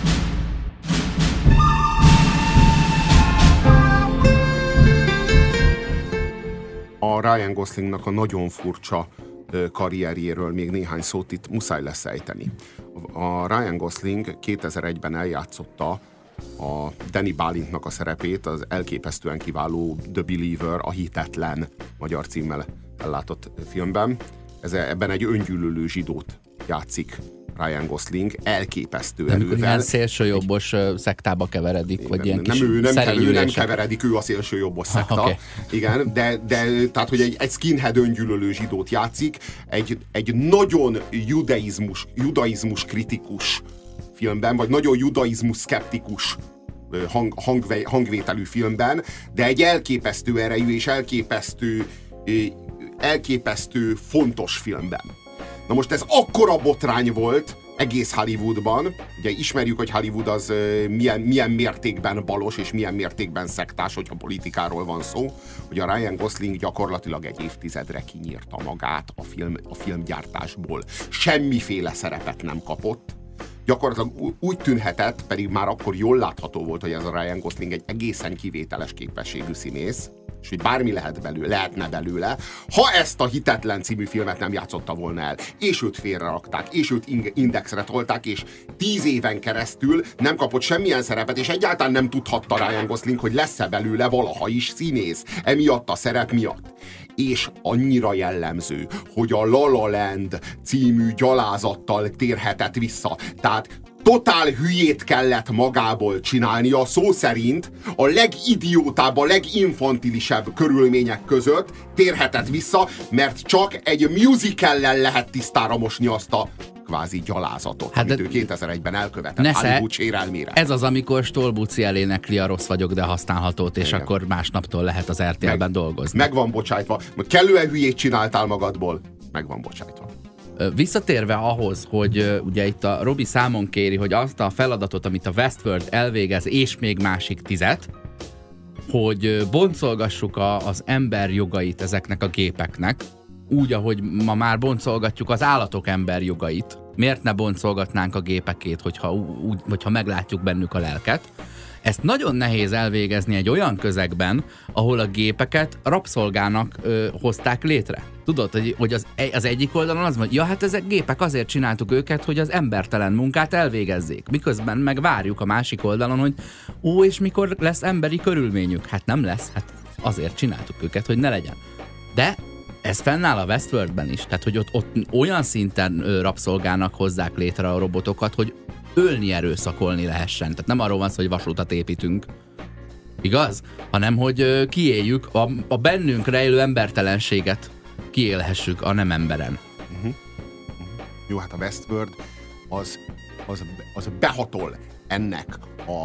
S4: A Ryan Goslingnak a nagyon furcsa karrierjéről még néhány szót itt muszáj lesz ejteni. A Ryan Gosling kétezer-egyben eljátszotta a Danny Balintnak a szerepét, az elképesztően kiváló The Believer, a Hitetlen magyar címmel ellátott filmben. Ez, ebben egy öngyűlölő zsidót játszik Ryan Gosling, elképesztő erővel.
S2: Ilyen szélsőjobbos egy... szektába keveredik, vagy ilyen
S4: nem,
S2: kis
S4: ő nem, kever, ő nem keveredik, ő a szélsőjobbos szekta. Ah, okay. Igen, de, de tehát, hogy egy, egy skinhead öngyűlölő zsidót játszik, egy, egy nagyon judaizmus, judaizmus kritikus filmben, vagy nagyon judaizmus szkeptikus hang, hangve, hangvételű filmben, de egy elképesztő erejű és elképesztő, elképesztő fontos filmben. Na most ez akkora botrány volt egész Hollywoodban, ugye ismerjük, hogy Hollywood az milyen, milyen mértékben balos és milyen mértékben szektás, hogyha politikáról van szó, hogy a Ryan Gosling gyakorlatilag egy évtizedre kinyírta magát a, film, a filmgyártásból. Semmiféle szerepet nem kapott. Gyakorlatilag úgy tűnhetett, pedig már akkor jól látható volt, hogy ez a Ryan Gosling egy egészen kivételes képességű színész, és hogy bármi lehet belőle, lehetne belőle, ha ezt a Hitetlen című filmet nem játszotta volna el, és őt félrerakták, és őt indexre tolták, és tíz éven keresztül nem kapott semmilyen szerepet, és egyáltalán nem tudhatta Ryan Gosling, hogy lesz-e belőle valaha is színész, emiatt a szerep miatt. És annyira jellemző, hogy a La La Land című gyalázattal térhetett vissza. Tehát totál hülyét kellett magából csinálnia, szó szerint a legidiótább, a leginfantilisebb körülmények között térhetett vissza, mert csak egy musicallel lehet tisztára mosni azt a kvázi gyalázatot, hát amit ő kétezer-egyben elkövetett Hollywood sérelmére.
S2: Ez az, amikor Stolbuci elénekli a Rossz vagyok, de használhatót, és igen, akkor másnaptól lehet az er té el-ben meg, dolgozni.
S4: Meg van bocsájtva. Kellően hülyét csináltál magadból, meg van bocsájtva.
S2: Visszatérve ahhoz, hogy uh, ugye itt a Robi számon kéri, hogy azt a feladatot, amit a Westworld elvégez, és még másik tizet, hogy uh, boncolgassuk a, az ember jogait ezeknek a gépeknek, úgy, ahogy ma már boncolgatjuk az állatok ember jogait. Miért ne boncolgatnánk a gépekét, hogyha, úgy, hogyha meglátjuk bennük a lelket? Ezt nagyon nehéz elvégezni egy olyan közegben, ahol a gépeket rabszolgának ö, hozták létre. Tudod, hogy, hogy az, az egyik oldalon az van, hogy ja, hát ezek gépek, azért csináltuk őket, hogy az embertelen munkát elvégezzék. Miközben meg várjuk a másik oldalon, hogy ó, és mikor lesz emberi körülményük? Hát nem lesz, hát azért csináltuk őket, hogy ne legyen. De ez fennáll a Westworldben is, tehát hogy ott, ott olyan szinten ö, rabszolgának hozzák létre a robotokat, hogy ölni, erőszakolni lehessen. Tehát nem arról van szó, hogy vasútat építünk, igaz? Hanem, hogy ö, kiéljük a, a bennünk rejlő embertelenséget, kiélhessük a nem emberen. Uh-huh.
S4: Jó, hát a Westworld az, az, az behatol ennek a,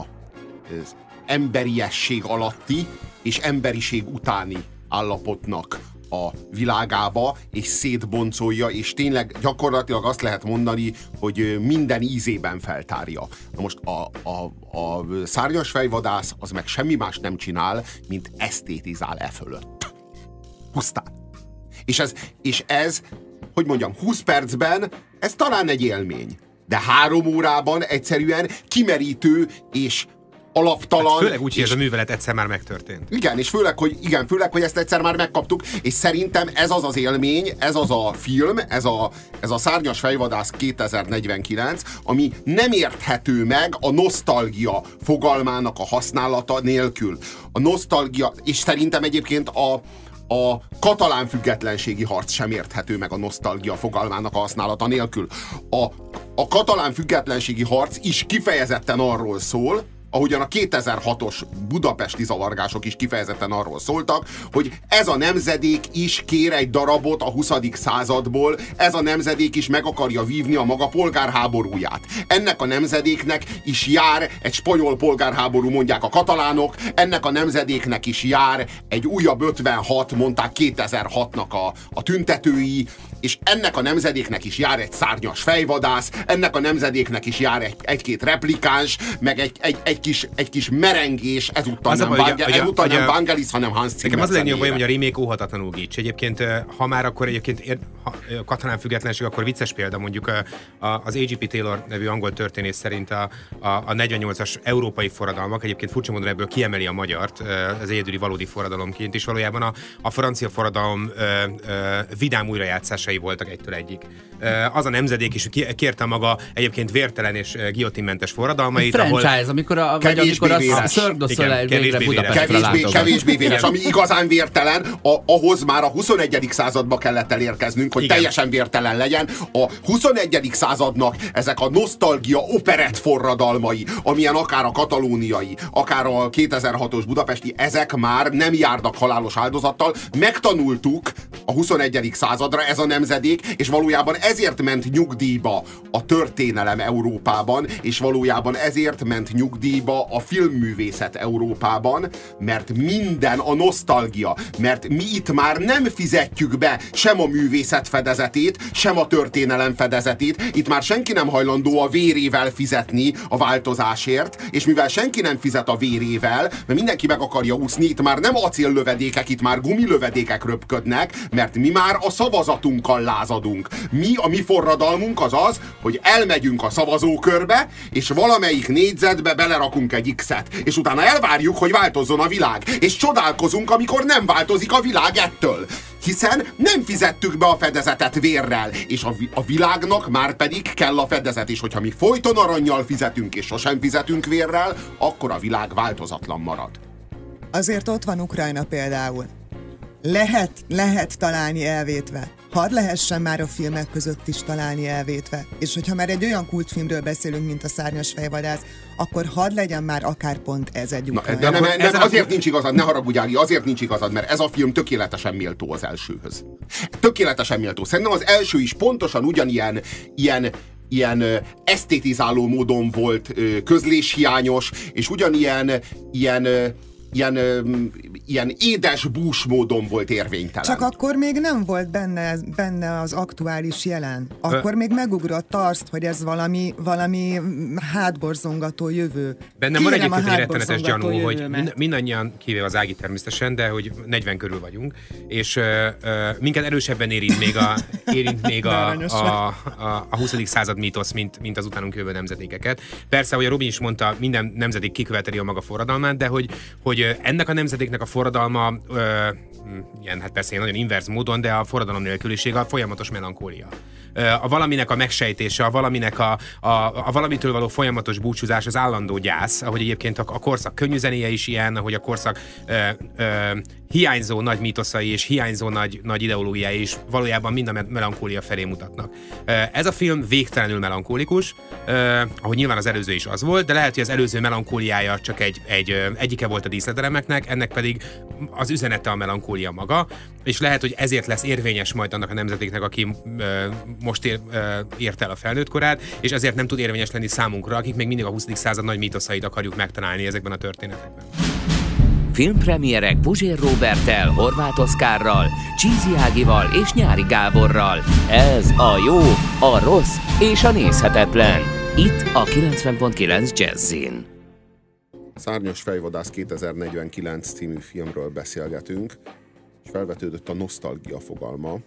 S4: az emberiesség alatti és emberiség utáni állapotnak a világába, és szétboncolja, és tényleg gyakorlatilag azt lehet mondani, hogy minden ízében feltárja. Na most a, a, a szárnyas fejvadász az meg semmi más nem csinál, mint esztétizál e fölött. Pusztán. És ez, és ez, hogy mondjam, húsz percben ez talán egy élmény. De három órában egyszerűen kimerítő és alaptalan. Hát
S3: főleg úgy, hogy ez a művelet egyszer már megtörtént.
S4: Igen, és főleg, hogy igen, főleg, hogy ezt egyszer már megkaptuk, és szerintem ez az az élmény, ez az a film, ez a, ez a Szárnyas fejvadász kétezer-negyvenkilenc, ami nem érthető meg a nosztalgia fogalmának a használata nélkül. A nosztalgia, és szerintem egyébként a A katalán függetlenségi harc sem érthető meg a nosztalgia fogalmának a használata nélkül. A, a katalán függetlenségi harc is kifejezetten arról szól, ahogyan a kétezer-hatos budapesti zavargások is kifejezetten arról szóltak, hogy ez a nemzedék is kér egy darabot a huszadik századból, ez a nemzedék is meg akarja vívni a maga polgárháborúját. Ennek a nemzedéknek is jár egy spanyol polgárháború, mondják a katalánok, ennek a nemzedéknek is jár egy újabb ötvenhat, mondták kétezer-hatnak a, a tüntetői, és ennek a nemzedéknek is jár egy szárnyas fejvadász, ennek a nemzedéknek is jár egy, egy-két replikáns, meg egy, egy, egy, kis, egy kis merengés, ezúttal az nem, baj, Vangel, a, ezúttal a, nem a, Vangelis, hanem Hans Zimmer.
S3: Nekem az a legnagyobb bajom, hogy a remake óhatatlanul gics. Egyébként, ha már akkor egyébként ha, katalán függetlenség, akkor vicces példa, mondjuk a, a, az á gé pé Taylor nevű angol történész szerint a, a, a negyvennyolcas európai forradalmak, egyébként furcsa módon ebből kiemeli a magyart az egyedüli valódi forradalomként, és valójában a, a francia forradalom ö, ö, vidám újrajátszásai voltak egytől egyig. Az a nemzedék is kérte maga egyébként vértelen és guillotinmentes forradalmait.
S2: Franchise, ahol... amikor a, vagy amikor a Cirque du Soleil végre Budapestre
S4: látogat. Kevésbé véres, ami igazán vértelen, a, ahhoz már a huszonegyedik századba kellett elérkeznünk, hogy igen. teljesen vértelen legyen. A huszonegyedik századnak ezek a nosztalgia operett forradalmai, amilyen akár a katalóniai, akár a kétezer-hatos budapesti, ezek már nem járnak halálos áldozattal. Megtanultuk a huszonegyedik századra ez a nemzedék, és valójában ezért ment nyugdíjba a történelem Európában, és valójában ezért ment nyugdíjba a filmművészet Európában, mert minden a nosztalgia, mert mi itt már nem fizetjük be sem a művészet fedezetét, sem a történelem fedezetét, itt már senki nem hajlandó a vérével fizetni a változásért, és mivel senki nem fizet a vérével, mert mindenki meg akarja úszni, itt már nem acéllövedékek, itt már gumilövedékek röpködnek, mert mi már a szavazatunkkal lázadunk. Mi, a mi forradalmunk az az, hogy elmegyünk a szavazókörbe, és valamelyik négyzetbe belerakunk egy X-et, és utána elvárjuk, hogy változzon a világ, és csodálkozunk, amikor nem változik a világ ettől. Hiszen nem fizettük be a fedezetet vérrel, és a, a világnak már pedig kell a fedezet, és hogyha mi folyton arannyal fizetünk, és sosem fizetünk vérrel, akkor a világ változatlan marad.
S5: Azért ott van Ukrajna például. Lehet, lehet találni elvétve. Hadd lehessen már a filmek között is találni elvétve. És hogyha már egy olyan kultfilmről beszélünk, mint a Szárnyas fejvadász, akkor hadd legyen már akár pont ez egy Ukrajna.
S4: De, de nem, nem, azért nincs igazad, ne haragudj, Ági, azért nincs igazad, mert ez a film tökéletesen méltó az elsőhöz. Tökéletesen méltó. Szerintem az első is pontosan ugyanilyen ilyen, ilyen esztétizáló módon volt közléshiányos, és ugyanilyen ilyen, ilyen, ilyen édes bús módon volt érvénytelen.
S5: Csak akkor még nem volt benne, benne az aktuális jelen. Akkor Ö... még megugrott azt, hogy ez valami, valami hátborzongató jövő.
S3: Bennem van egyébként egy rettenetes gyanú, jövő, hogy mind, mindannyian, kivéve az Ági természetesen, de hogy negyven körül vagyunk, és uh, uh, minket erősebben érint még a, érint még a, a, a, a huszadik század mítosz, mint, mint az utánunk jövő nemzedékeket. Persze, hogy a Robin is mondta, minden nemzedék kiköveteli a maga forradalmát, de hogy, hogy ennek a nemzedéknek a forradalma, ö, ilyen, hát persze nagyon inverz módon, de a forradalom nélküliség a folyamatos melankólia. A valaminek a megsejtése, a valaminek a, a, a valamitől való folyamatos búcsúzás, az állandó gyász, ahogy egyébként a, a korszak könnyű zenéje is ilyen, ahogy a korszak ö, ö, hiányzó nagy mítoszai és hiányzó nagy, nagy ideológiái is valójában mind a melankólia felé mutatnak. Ez a film végtelenül melankólikus, ahogy nyilván az előző is az volt, de lehet, hogy az előző melankóliája csak egy, egy, egyike volt a díszletelemeknek, ennek pedig az üzenete a melankólia maga, és lehet, hogy ezért lesz érvényes majd annak a nemzetéknek, aki most ér, ért el a felnőtt korát, és ezért nem tud érvényes lenni számunkra, akik még mindig a huszadik század nagy mítoszait akarjuk megtalálni ezekben a történetekben.
S1: Filmpremierek Puzsér Róberttel, Horváth Oszkárral, Csízi Ágival és Nyári Gáborral. Ez a jó, a rossz és a nézhetetlen. Itt a kilencven pont kilenc Jazzin.
S4: Szárnyas fejvadász kétezer-negyvenkilenc című filmről beszélgetünk, és felvetődött a nosztalgia fogalma.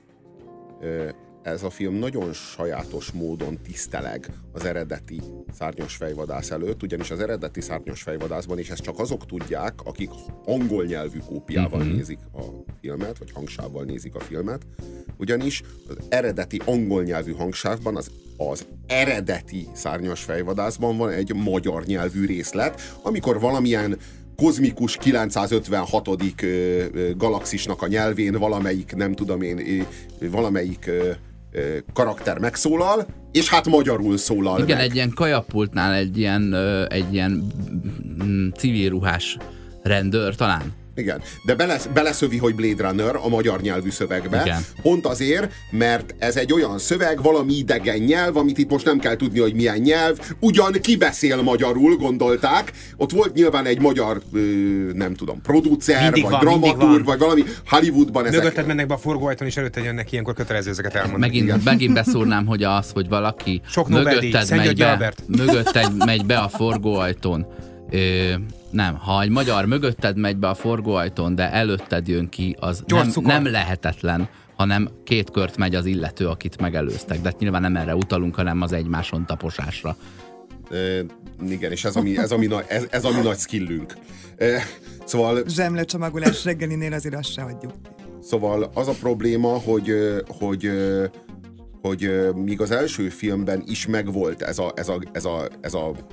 S4: Ez a film nagyon sajátos módon tiszteleg az eredeti Szárnyas fejvadász előtt, ugyanis az eredeti Szárnyas fejvadászban, és ezt csak azok tudják, akik angol nyelvű kópiával mm-hmm. nézik a filmet, vagy hangsávval nézik a filmet, ugyanis az eredeti angol nyelvű hangsávban, az, az eredeti Szárnyas fejvadászban van egy magyar nyelvű részlet, amikor valamilyen kozmikus kilencszázötvenhatodik galaxisnak a nyelvén valamelyik, nem tudom én, valamelyik karakter megszólal, és hát magyarul szólal
S2: Igen,
S4: meg.
S2: egy ilyen kajapultnál egy ilyen, egy ilyen civil ruhás rendőr talán.
S4: Igen, de belesz, beleszövi, hogy Blade Runner a magyar nyelvű szövegbe. Igen. Pont azért, mert ez egy olyan szöveg, valami idegen nyelv, amit itt most nem kell tudni, hogy milyen nyelv. Ugyan ki beszél magyarul, gondolták. Ott volt nyilván egy magyar, nem tudom, producer, mindig vagy van, dramaturg, vagy valami Hollywoodban ezek.
S3: Mögötted mennek be a forgóajtón, és előtte jönnek ilyenkor kötelező ezeket elmondani.
S2: Megint, megint beszúrnám, hogy az, hogy valaki
S3: Sok
S2: mögötted, megy be, mögötted megy be a forgóajtón. Ö, nem, ha egy magyar mögötted megy be a forgóajtón, de előtted jön ki, az nem, nem lehetetlen, hanem két kört megy az illető, akit megelőztek. De nyilván nem erre utalunk, hanem az egymáson taposásra.
S4: E, igen, és ez a mi, ez a mi, ez, ez a mi nagy skillünk. E, szóval...
S5: Zsemlecsomagolás reggelinél azért azt se hagyjuk.
S4: Szóval az a probléma, hogy, hogy, hogy míg az első filmben is megvolt ez a, ez a, ez a, ez a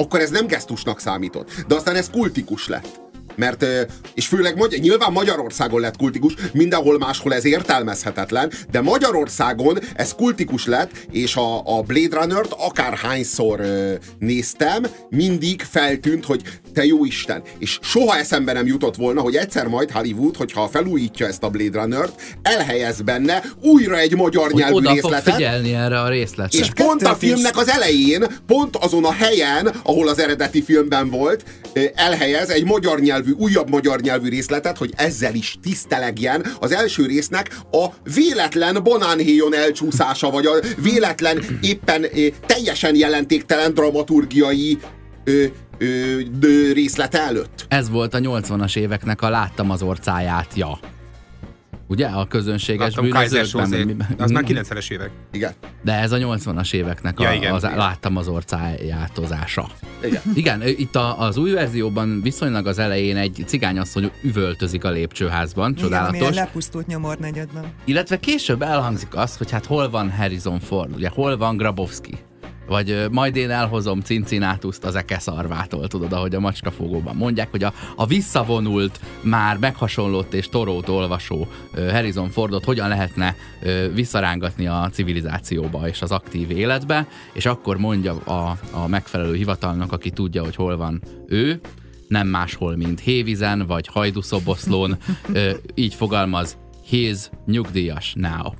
S4: akkor ez nem gesztusnak számított. De aztán ez kultikus lett. Mert, és főleg Magy- nyilván Magyarországon lett kultikus, mindenhol máshol ez értelmezhetetlen, de Magyarországon ez kultikus lett, és a, a Blade Runnert akárhányszor ö, néztem, mindig feltűnt, hogy te jó Isten. És soha eszembe nem jutott volna, hogy egyszer majd Hollywood, hogyha felújítja ezt a Blade Runnert, elhelyez benne újra egy magyar
S2: hogy
S4: nyelvű
S2: oda
S4: részletet.
S2: fog figyelni erre a részletre.
S4: És pont a filmnek az elején, pont azon a helyen, ahol az eredeti filmben volt, elhelyez egy magyar nyelvű, újabb magyar nyelvű részletet, hogy ezzel is tisztelegjen az első résznek a véletlen banánhéjon elcsúszása, vagy a véletlen, éppen teljesen jelentéktelen dramaturgiai ö, ö, ö, részlete előtt.
S2: Ez volt a nyolcvanas éveknek a láttam az orcáját, ja. Ugye? A közönséges bűnözőkben.
S3: Az már kilencvenes évek.
S4: Igen.
S2: De ez a nyolcvanas éveknek
S3: ja,
S2: a,
S3: igen,
S2: az,
S3: igen.
S2: láttam az orcájátozása.
S4: Igen.
S2: Igen, itt a, az új verzióban viszonylag az elején egy cigányasszony üvöltözik a lépcsőházban, csodálatos.
S5: Igen, lepusztult nyomornegyedben.
S2: Illetve később elhangzik az, hogy hát hol van Harrison Ford, ugye hol van Grabowski. Vagy ö, majd én elhozom Cincinnatuszt az ekeszarvától, tudod, ahogy a macskafogóban mondják, hogy a, a visszavonult, már meghasonlott és Torót olvasó ö, Harrison Fordot hogyan lehetne ö, visszarángatni a civilizációba és az aktív életbe, és akkor mondja a, a megfelelő hivatalnak, aki tudja, hogy hol van ő, nem máshol, mint Hévízen vagy Hajdúszoboszlón, ö, így fogalmaz, he's nyugdíjas now.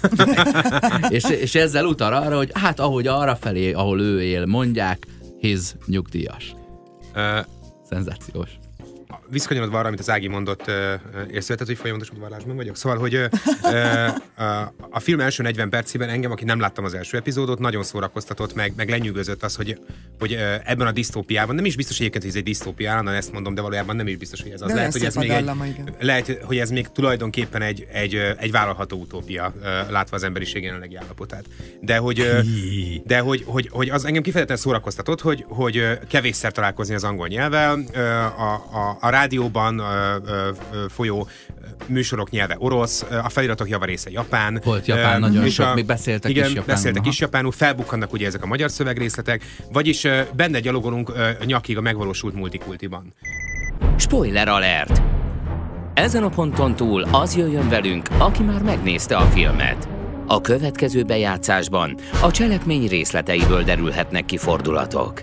S2: és, és ezzel utal arra, hogy hát ahogy arra felé, ahol ő él, mondják, his nyugdíjas.
S3: Uh,
S2: Szenzációs.
S3: Visszakanyarodva arra, amit az Ági mondott, észrevetett, hogy folyamatos udvarlásban vagyok. Szóval, hogy ö, ö, a, a film első negyven percében engem, aki nem láttam az első epizódot, nagyon szórakoztatott, meg, meg lenyűgözött az, hogy, hogy ebben a disztópiában, nem is biztos, hogy egyébként ez egy disztópia, hanem ezt mondom, de valójában nem is biztos, hogy ez az.
S5: De
S3: lehet, hogy ez, még
S5: dallama,
S3: egy, lehet, hogy ez még tulajdonképpen egy, egy, egy vállalható utópia, látva az emberiség jelenlegi állapotát. De hogy, de hogy, hogy, hogy az engem kifejezetten szórakoztatott, hogy, hogy kevésszer találkozni az angol nyelvvel, a, a, a rádióban ö, ö, folyó műsorok nyelve orosz, a feliratok javarésze japán.
S2: Volt japán, ö, nagyon sok,
S3: a,
S2: még beszéltek
S3: igen,
S2: is japánul.
S3: beszéltek is japánul, felbukkannak ugye ezek a magyar szövegrészletek, vagyis ö, benne gyalogolunk ö, nyakig a megvalósult multikultiban.
S1: Spoiler alert! Ezen a ponton túl az jöjjön velünk, aki már megnézte a filmet. A következő bejátszásban a cselekmény részleteiből derülhetnek ki fordulatok.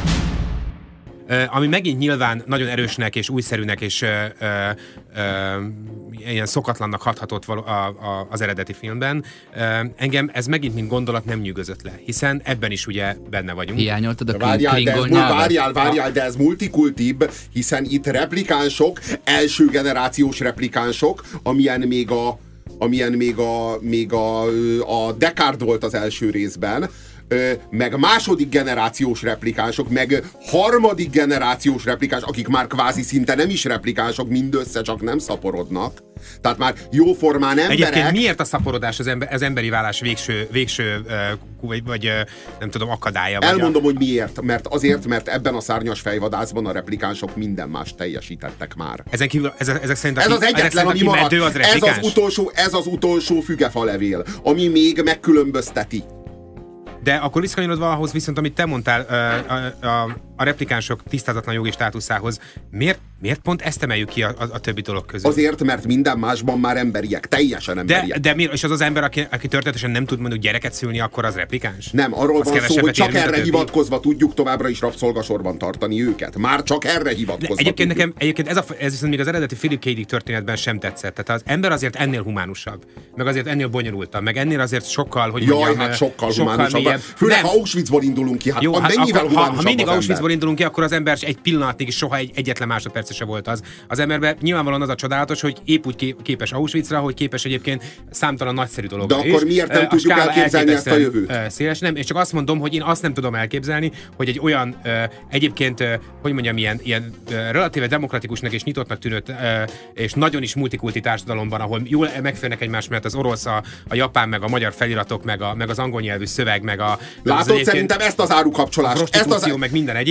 S3: Uh, ami megint nyilván nagyon erősnek és újszerűnek és uh, uh, uh, ilyen szokatlannak hathatott való, a, a, az eredeti filmben. Uh, engem ez megint mint gondolat nem nyűgözött le, hiszen ebben is ugye benne vagyunk.
S2: Hiányoltad a
S4: várjál,
S2: klingon
S4: de ez,
S2: nyelvet?
S4: várjál, várjál, de ez multikultibb, hiszen itt replikánsok, első generációs replikánsok, amilyen még a amilyen még a, még a, a Descartes volt az első részben, meg második generációs replikánsok, meg harmadik generációs replikánsok, akik már kvázi szinte nem is replikánsok, mindössze csak nem szaporodnak. Tehát már jóformán emberek...
S3: Egyébként miért a szaporodás az, ember, az emberi válás végső, végső uh, vagy, vagy uh, nem tudom, akadálya?
S4: Elmondom,
S3: a...
S4: hogy miért. Mert azért, mert ebben a szárnyas fejvadászban a replikánsok minden más teljesítettek már.
S3: Ezen kívül, ez, ezek szerint
S4: ez
S3: aki,
S4: az egyetlen, ami maradt.
S3: Az
S4: ez, az utolsó, ez az utolsó fügefalevél, ami még megkülönbözteti.
S3: De akkor visszakanyarodva ahhoz viszont, amit te mondtál a, a, a, a replikánsok tisztázatlan jogi státuszához, miért, miért pont ezt emeljük ki a, a, a többi dolog közül?
S4: Azért, mert minden másban már emberiek, teljesen emberiek.
S3: De, de miért? És az az ember, aki, aki történetesen nem tud mondjuk gyereket szülni, akkor az replikáns?
S4: Nem, arról
S3: az
S4: van szó, hogy csak
S3: ér,
S4: erre hivatkozva tudjuk továbbra is rabszolgasorban tartani őket. Már csak erre hivatkozva.
S3: De egyébként
S4: tudjuk.
S3: nekem, egyébként ez, a, ez viszont még az eredeti Philip K. Dick történetben sem tetszett. Tehát az ember azért ennél humánusabb, meg azért ennél bonyolultabb, meg ennél azért sokkal, hogy
S4: Jaj,
S3: mondjam,
S4: hát sokkal,
S3: sokkal
S4: humánusabb.
S3: mélyebb.
S4: Főleg, ha Auschwitzból indulunk ki, hát
S3: jó, hát
S4: mennyivel
S3: akkor,
S4: humánusabb
S3: ha, ha mindig
S4: az
S3: Auschwitzból
S4: ember.
S3: indulunk ki, akkor az ember egy pillanatig soha egy egyetlen másodperce se volt az. Az emberben nyilvánvalóan az a csodálatos, hogy épp úgy képes Auschwitzra, hogy képes egyébként számtalan nagyszerű dologra.
S4: De akkor
S3: is.
S4: miért nem
S3: a
S4: tudjuk elképzelni ezt a jövőt?
S3: Széles, nem, és csak azt mondom, hogy én azt nem tudom elképzelni, hogy egy olyan egyébként, hogy mondjam, ilyen, ilyen relatíve demokratikusnak és nyitottnak tűnő és nagyon is multikulti társadalomban, ahol jól megférnek egymás mellett az orosz, a, a japán, meg a magyar feliratok, meg, a, meg az angol nyelvű szöveg, meg a...
S4: Látod, szerintem ezt az árukapcsolást, ezt az,
S3: meg minden egyéb.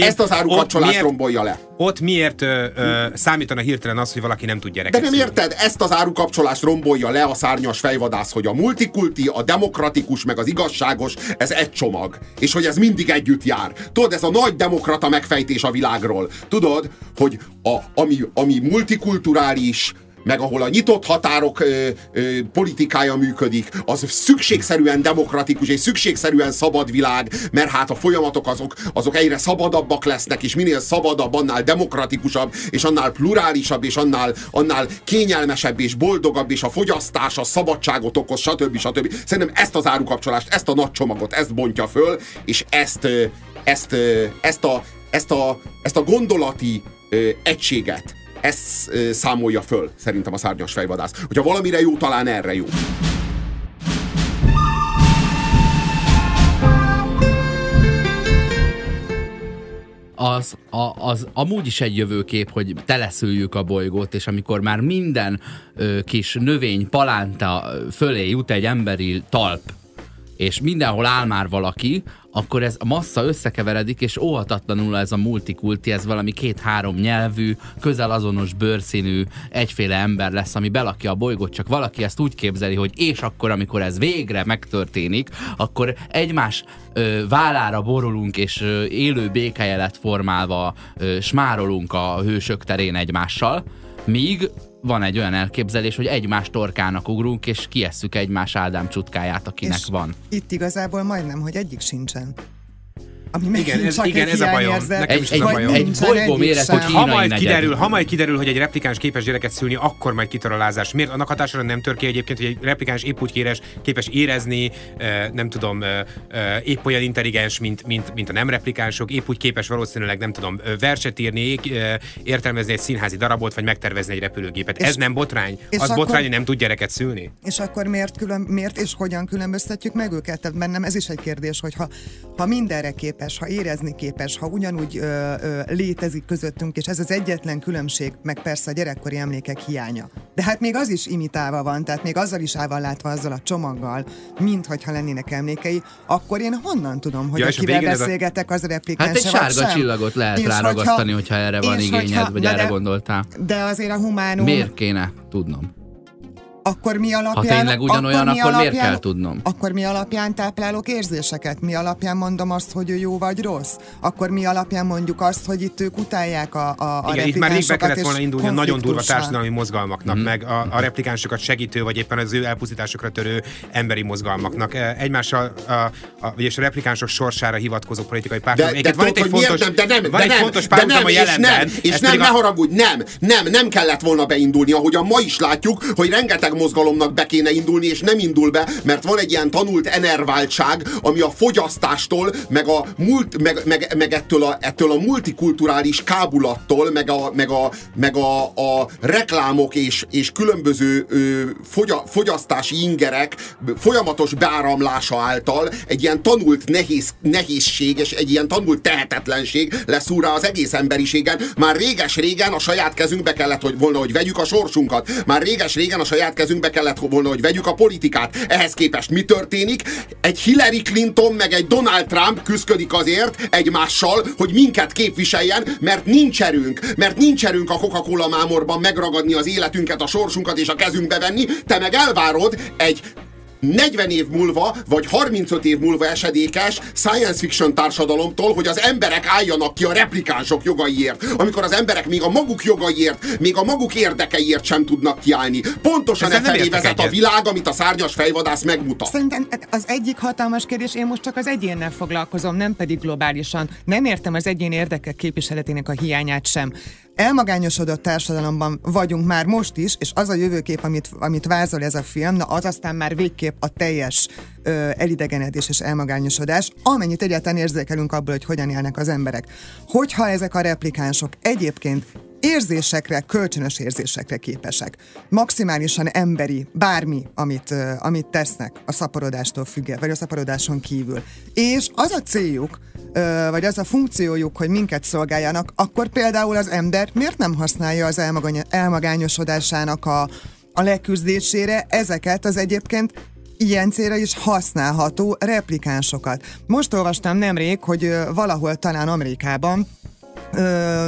S4: ezt az árukapcsolást rombolja le.
S3: Ott miért ö, ö, számítana hirtelen az, hogy valaki nem tud gyereket
S4: De nem
S3: szülni?
S4: érted? Ezt az árukapcsolást rombolja le a szárnyas fejvadász, hogy a multikulti, a demokratikus, meg az igazságos, ez egy csomag. És hogy ez mindig együtt jár. Tudod, ez a nagy demokrata megfejtés a világról. Tudod, hogy a, ami, ami multikulturális, meg ahol a nyitott határok ö, ö, politikája működik, az szükségszerűen demokratikus és szükségszerűen szabad világ, mert hát a folyamatok azok, azok egyre szabadabbak lesznek, és minél szabadabb, annál demokratikusabb, és annál plurálisabb, és annál, annál kényelmesebb, és boldogabb, és a fogyasztás, a szabadságot okoz, stb. stb. Szerintem ezt az árukapcsolást, ezt a nagy csomagot, ezt bontja föl, és ezt, ezt, ezt, a, ezt, a, ezt a gondolati egységet, ezt ö, számolja föl, szerintem a szárnyas fejvadász. Hogyha valamire jó, talán erre jó.
S2: Az, a, az amúgy is egy jövőkép, hogy teleszüljük a bolygót, és amikor már minden ö, kis növény, palánta fölé jut egy emberi talp, és mindenhol áll már valaki, akkor ez a massza összekeveredik, és óhatatlanul ez a multikulti, ez valami két-három nyelvű, közel azonos bőrszínű, egyféle ember lesz, ami belakja a bolygót, csak valaki ezt úgy képzeli, hogy és akkor, amikor ez végre megtörténik, akkor egymás ö, vállára borulunk, és ö, élő békejelet formálva ö, smárolunk a hősök terén egymással, míg van egy olyan elképzelés, hogy egymás torkának ugrunk, és kiesszük egymás Ádám csutkáját, akinek
S5: és
S2: van.
S5: Itt igazából majdnem, hogy egyik sincsen. Ami
S3: igen, ez, igen, ez a bajom. Nekem is
S2: egy,
S3: ez a bajom.
S2: Egy bolygó méretű
S3: ha majd
S2: negyed.
S3: kiderül, ha majd kiderül, hogy egy replikáns képes gyereket szülni, akkor majd kitör a lázás. Miért? Annak hatására nem tör ki egyébként, hogy egy replikáns épp úgy kéres, képes érezni, nem tudom, épp olyan intelligens, mint, mint, mint a nem replikánsok, épp úgy képes valószínűleg, nem tudom, verset írni, értelmezni egy színházi darabot, vagy megtervezni egy repülőgépet. És, ez nem botrány. Az akkor, botrány, hogy nem tud gyereket szülni.
S5: És akkor miért, külön, miért és hogyan különböztetjük meg őket? Tehát bennem ez is egy kérdés, hogy ha, ha mindenre képes, ha érezni képes, ha ugyanúgy ö, ö, létezik közöttünk, és ez az egyetlen különbség, meg persze a gyerekkori emlékek hiánya. De hát még az is imitálva van, tehát még azzal is állva látva azzal a csomaggal, mint hogyha lennének emlékei, akkor én honnan tudom, hogy ja, akivel beszélgetek, az replikáns.
S2: Hát egy sárga csillagot lehet és ráragasztani, hogyha, hogyha erre van igényed, hogyha, vagy erre de, gondoltál.
S5: De azért a humánum...
S2: Miért kéne tudnom?
S5: Akkor mi alapján...
S2: Ha tényleg ugyanolyan, akkor,
S5: akkor
S2: alapján, miért kell tudnom?
S5: Akkor mi alapján táplálok érzéseket? Mi alapján mondom azt, hogy ő jó vagy rossz? Akkor mi alapján mondjuk azt, hogy itt ők utálják a, a, a
S3: igen, itt már rég be kellett volna indulni a nagyon durva társadalmi mozgalmaknak, mm. meg a, a replikánsokat segítő, vagy éppen az ő elpusztításokra törő emberi mozgalmaknak. Egymással, a, a, a, vagyis a replikánsok sorsára hivatkozó politikai pártok.
S4: De, de van
S3: tudod,
S4: egy fontos, nem, de nem,
S3: van
S4: de
S3: egy
S4: nem,
S3: fontos párhuzam a jelenben.
S4: És nem, és nem, ne haragudj, nem, nem, nem kellett volna beindulni, ahogyan ma is látjuk, hogy rengeteg mozgalomnak be kéne indulni, és nem indul be, mert van egy ilyen tanult enerváltság, ami a fogyasztástól, meg, a mult, meg, meg, meg ettől, a, ettől a multikulturális kábulattól, meg a, meg a, meg a, a reklámok és, és különböző ö, fogya, fogyasztási ingerek folyamatos beáramlása által egy ilyen tanult nehéz, nehézség, és egy ilyen tanult tehetetlenség leszúr rá az egész emberiségen. Már réges-régen a saját kezünkbe kellett hogy volna, hogy vegyük a sorsunkat. Már réges-régen a saját kezünkbe kellett volna, hogy vegyük a politikát. Ehhez képest mi történik? Egy Hillary Clinton meg egy Donald Trump küszködik azért egymással, hogy minket képviseljen, mert nincs erőnk. Mert nincs erőnk a Coca-Cola mámorban megragadni az életünket, a sorsunkat és a kezünkbe venni. Te meg elvárod egy negyven év múlva, vagy harmincöt év múlva esedékes science fiction társadalomtól, hogy az emberek álljanak ki a replikánsok jogaiért, amikor az emberek még a maguk jogaiért, még a maguk érdekeiért sem tudnak kiállni. Pontosan e felé vezet a világ, amit a szárnyas fejvadász megmutat.
S5: Szerintem az egyik hatalmas kérdés, én most csak az egyénnel foglalkozom, nem pedig globálisan. Nem értem az egyén érdekek képviseletének a hiányát sem. Elmagányosodott társadalomban vagyunk már most is, és az a jövőkép, amit, amit vázol ez a film, na az aztán már végképp a teljes ö, elidegenedés és elmagányosodás, amennyit egyáltalán érzékelünk abból, hogy hogyan élnek az emberek. Hogyha ezek a replikánsok egyébként érzésekre, kölcsönös érzésekre képesek, maximálisan emberi, bármi, amit, ö, amit tesznek a szaporodástól függően, vagy a szaporodáson kívül, és az a céljuk, Ö, vagy az a funkciójuk, hogy minket szolgáljanak, akkor például az ember miért nem használja az elmagány- elmagányosodásának a, a leküzdésére ezeket az egyébként ilyen célra is használható replikánsokat. Most olvastam nemrég, hogy ö, valahol talán Amerikában ö,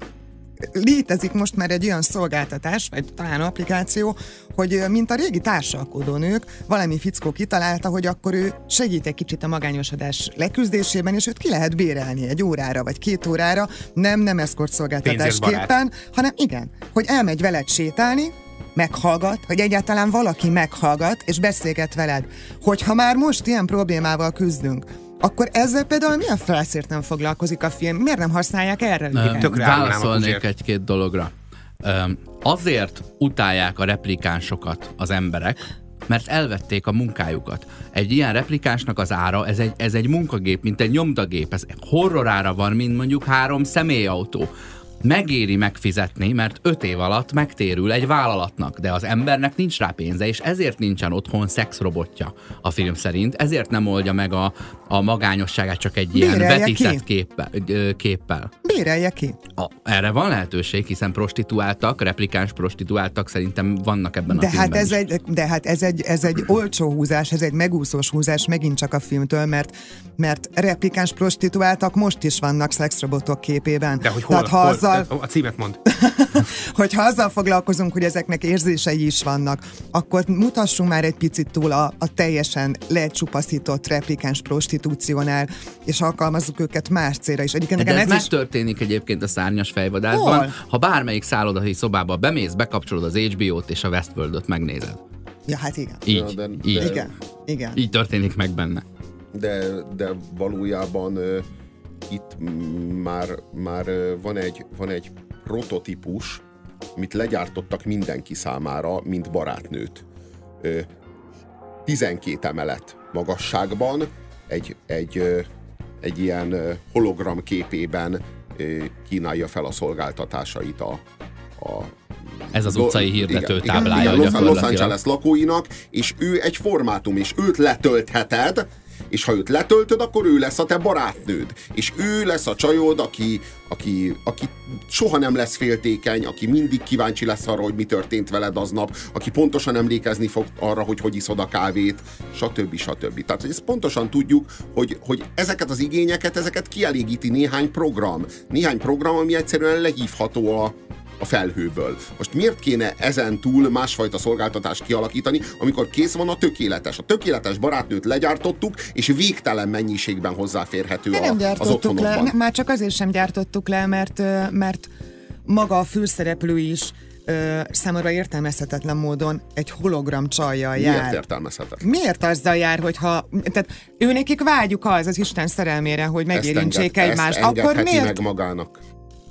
S5: létezik most már egy olyan szolgáltatás, vagy talán applikáció, hogy mint a régi társalkodónők, valami fickó kitalálta, hogy akkor ő segít egy kicsit a magányosodás leküzdésében, és őt ki lehet bérelni egy órára, vagy két órára, nem, nem eszkort szolgáltatásképpen, hanem igen, hogy elmegy veled sétálni, meghallgat, hogy egyáltalán valaki meghallgat, és beszélget veled. Hogyha már most ilyen problémával küzdünk, akkor ezzel például mi a felszért nem foglalkozik a film? Miért nem használják erre?
S2: Uh, válaszolnék egy-két dologra. Uh, azért utálják a replikánsokat az emberek, mert elvették a munkájukat. Egy ilyen replikánsnak az ára, ez egy, ez egy munkagép, mint egy nyomdagép. Ez horrorára van, mint mondjuk három személyautó. Megéri megfizetni, mert öt év alatt megtérül egy vállalatnak, de az embernek nincs rá pénze, és ezért nincsen otthon szexrobotja a film szerint, ezért nem oldja meg a, a magányosságát csak egy ilyen
S5: Bérelje
S2: vetített
S5: ki.
S2: képpel. képpel.
S5: Bérelje ki.
S2: A, erre van lehetőség, hiszen prostituáltak, replikáns prostituáltak szerintem vannak ebben
S5: de
S2: a filmben
S5: hát ez
S2: is.
S5: egy, De hát ez egy, ez egy olcsó húzás, ez egy megúszós húzás megint csak a filmtől, mert, mert replikáns prostituáltak most is vannak szexrobotok képében.
S3: De hogy hol,
S5: Tehát, ha
S3: hol
S5: azzal,
S3: a címet mond.
S5: hogyha azzal foglalkozunk, hogy ezeknek érzései is vannak, akkor mutassunk már egy picit túl a, a teljesen lecsupaszított replikáns prostitúciónál, és alkalmazzuk őket más célra is. Egyébként
S2: de ez,
S5: ez
S2: megtörténik is... egyébként a Szárnyas fejvadászban.
S5: Hol?
S2: Ha bármelyik szállodai szobába bemész, bekapcsolod az há bé ó-t és a Westworld-ot megnézed.
S5: Ja, hát igen.
S2: Így,
S4: Ja, de,
S2: így.
S4: de,
S5: Igen, igen.
S2: Így történik meg benne.
S4: De, de valójában uh, itt már, már uh, van, egy, van egy prototípus, amit legyártottak mindenki számára, mint barátnőt. Uh, tizenkét emelet magasságban, egy, egy, uh, egy ilyen uh, hologram képében uh, kínálja fel a szolgáltatásait a, a
S2: Ez az utcai hirdető
S4: igen,
S2: táblája
S4: igen, igen, Los
S2: gyakorlatilag.
S4: Angeles lakóinak, és ő egy formátum, és őt letöltheted, és ha őt letöltöd, akkor ő lesz a te barátnőd. És ő lesz a csajod, aki, aki, aki soha nem lesz féltékeny, aki mindig kíváncsi lesz arra, hogy mi történt veled aznap, aki pontosan emlékezni fog arra, hogy hogy iszod a kávét, stb. stb. Tehát ezt pontosan tudjuk, hogy, hogy ezeket az igényeket, ezeket kielégíti néhány program. Néhány program, ami egyszerűen lehívható a a felhőből. Most miért kéne ezen túl másfajta szolgáltatást kialakítani, amikor kész van a tökéletes? A tökéletes barátnőt legyártottuk, és végtelen mennyiségben hozzáférhető
S5: De nem
S4: a, az
S5: gyártottuk
S4: otthonokban.
S5: le, már csak azért sem gyártottuk le, mert, mert maga a főszereplő is ö, számomra értelmezhetetlen módon egy hologram csajjal jár.
S4: Miért értelmezhetetlen?
S5: Miért azzal jár, hogyha... Tehát őnekik vágyuk az az Isten szerelmére, hogy megérintsék
S4: ezt
S5: egymást.
S4: Ezt engedheti
S5: Akkor miért?
S4: meg magának.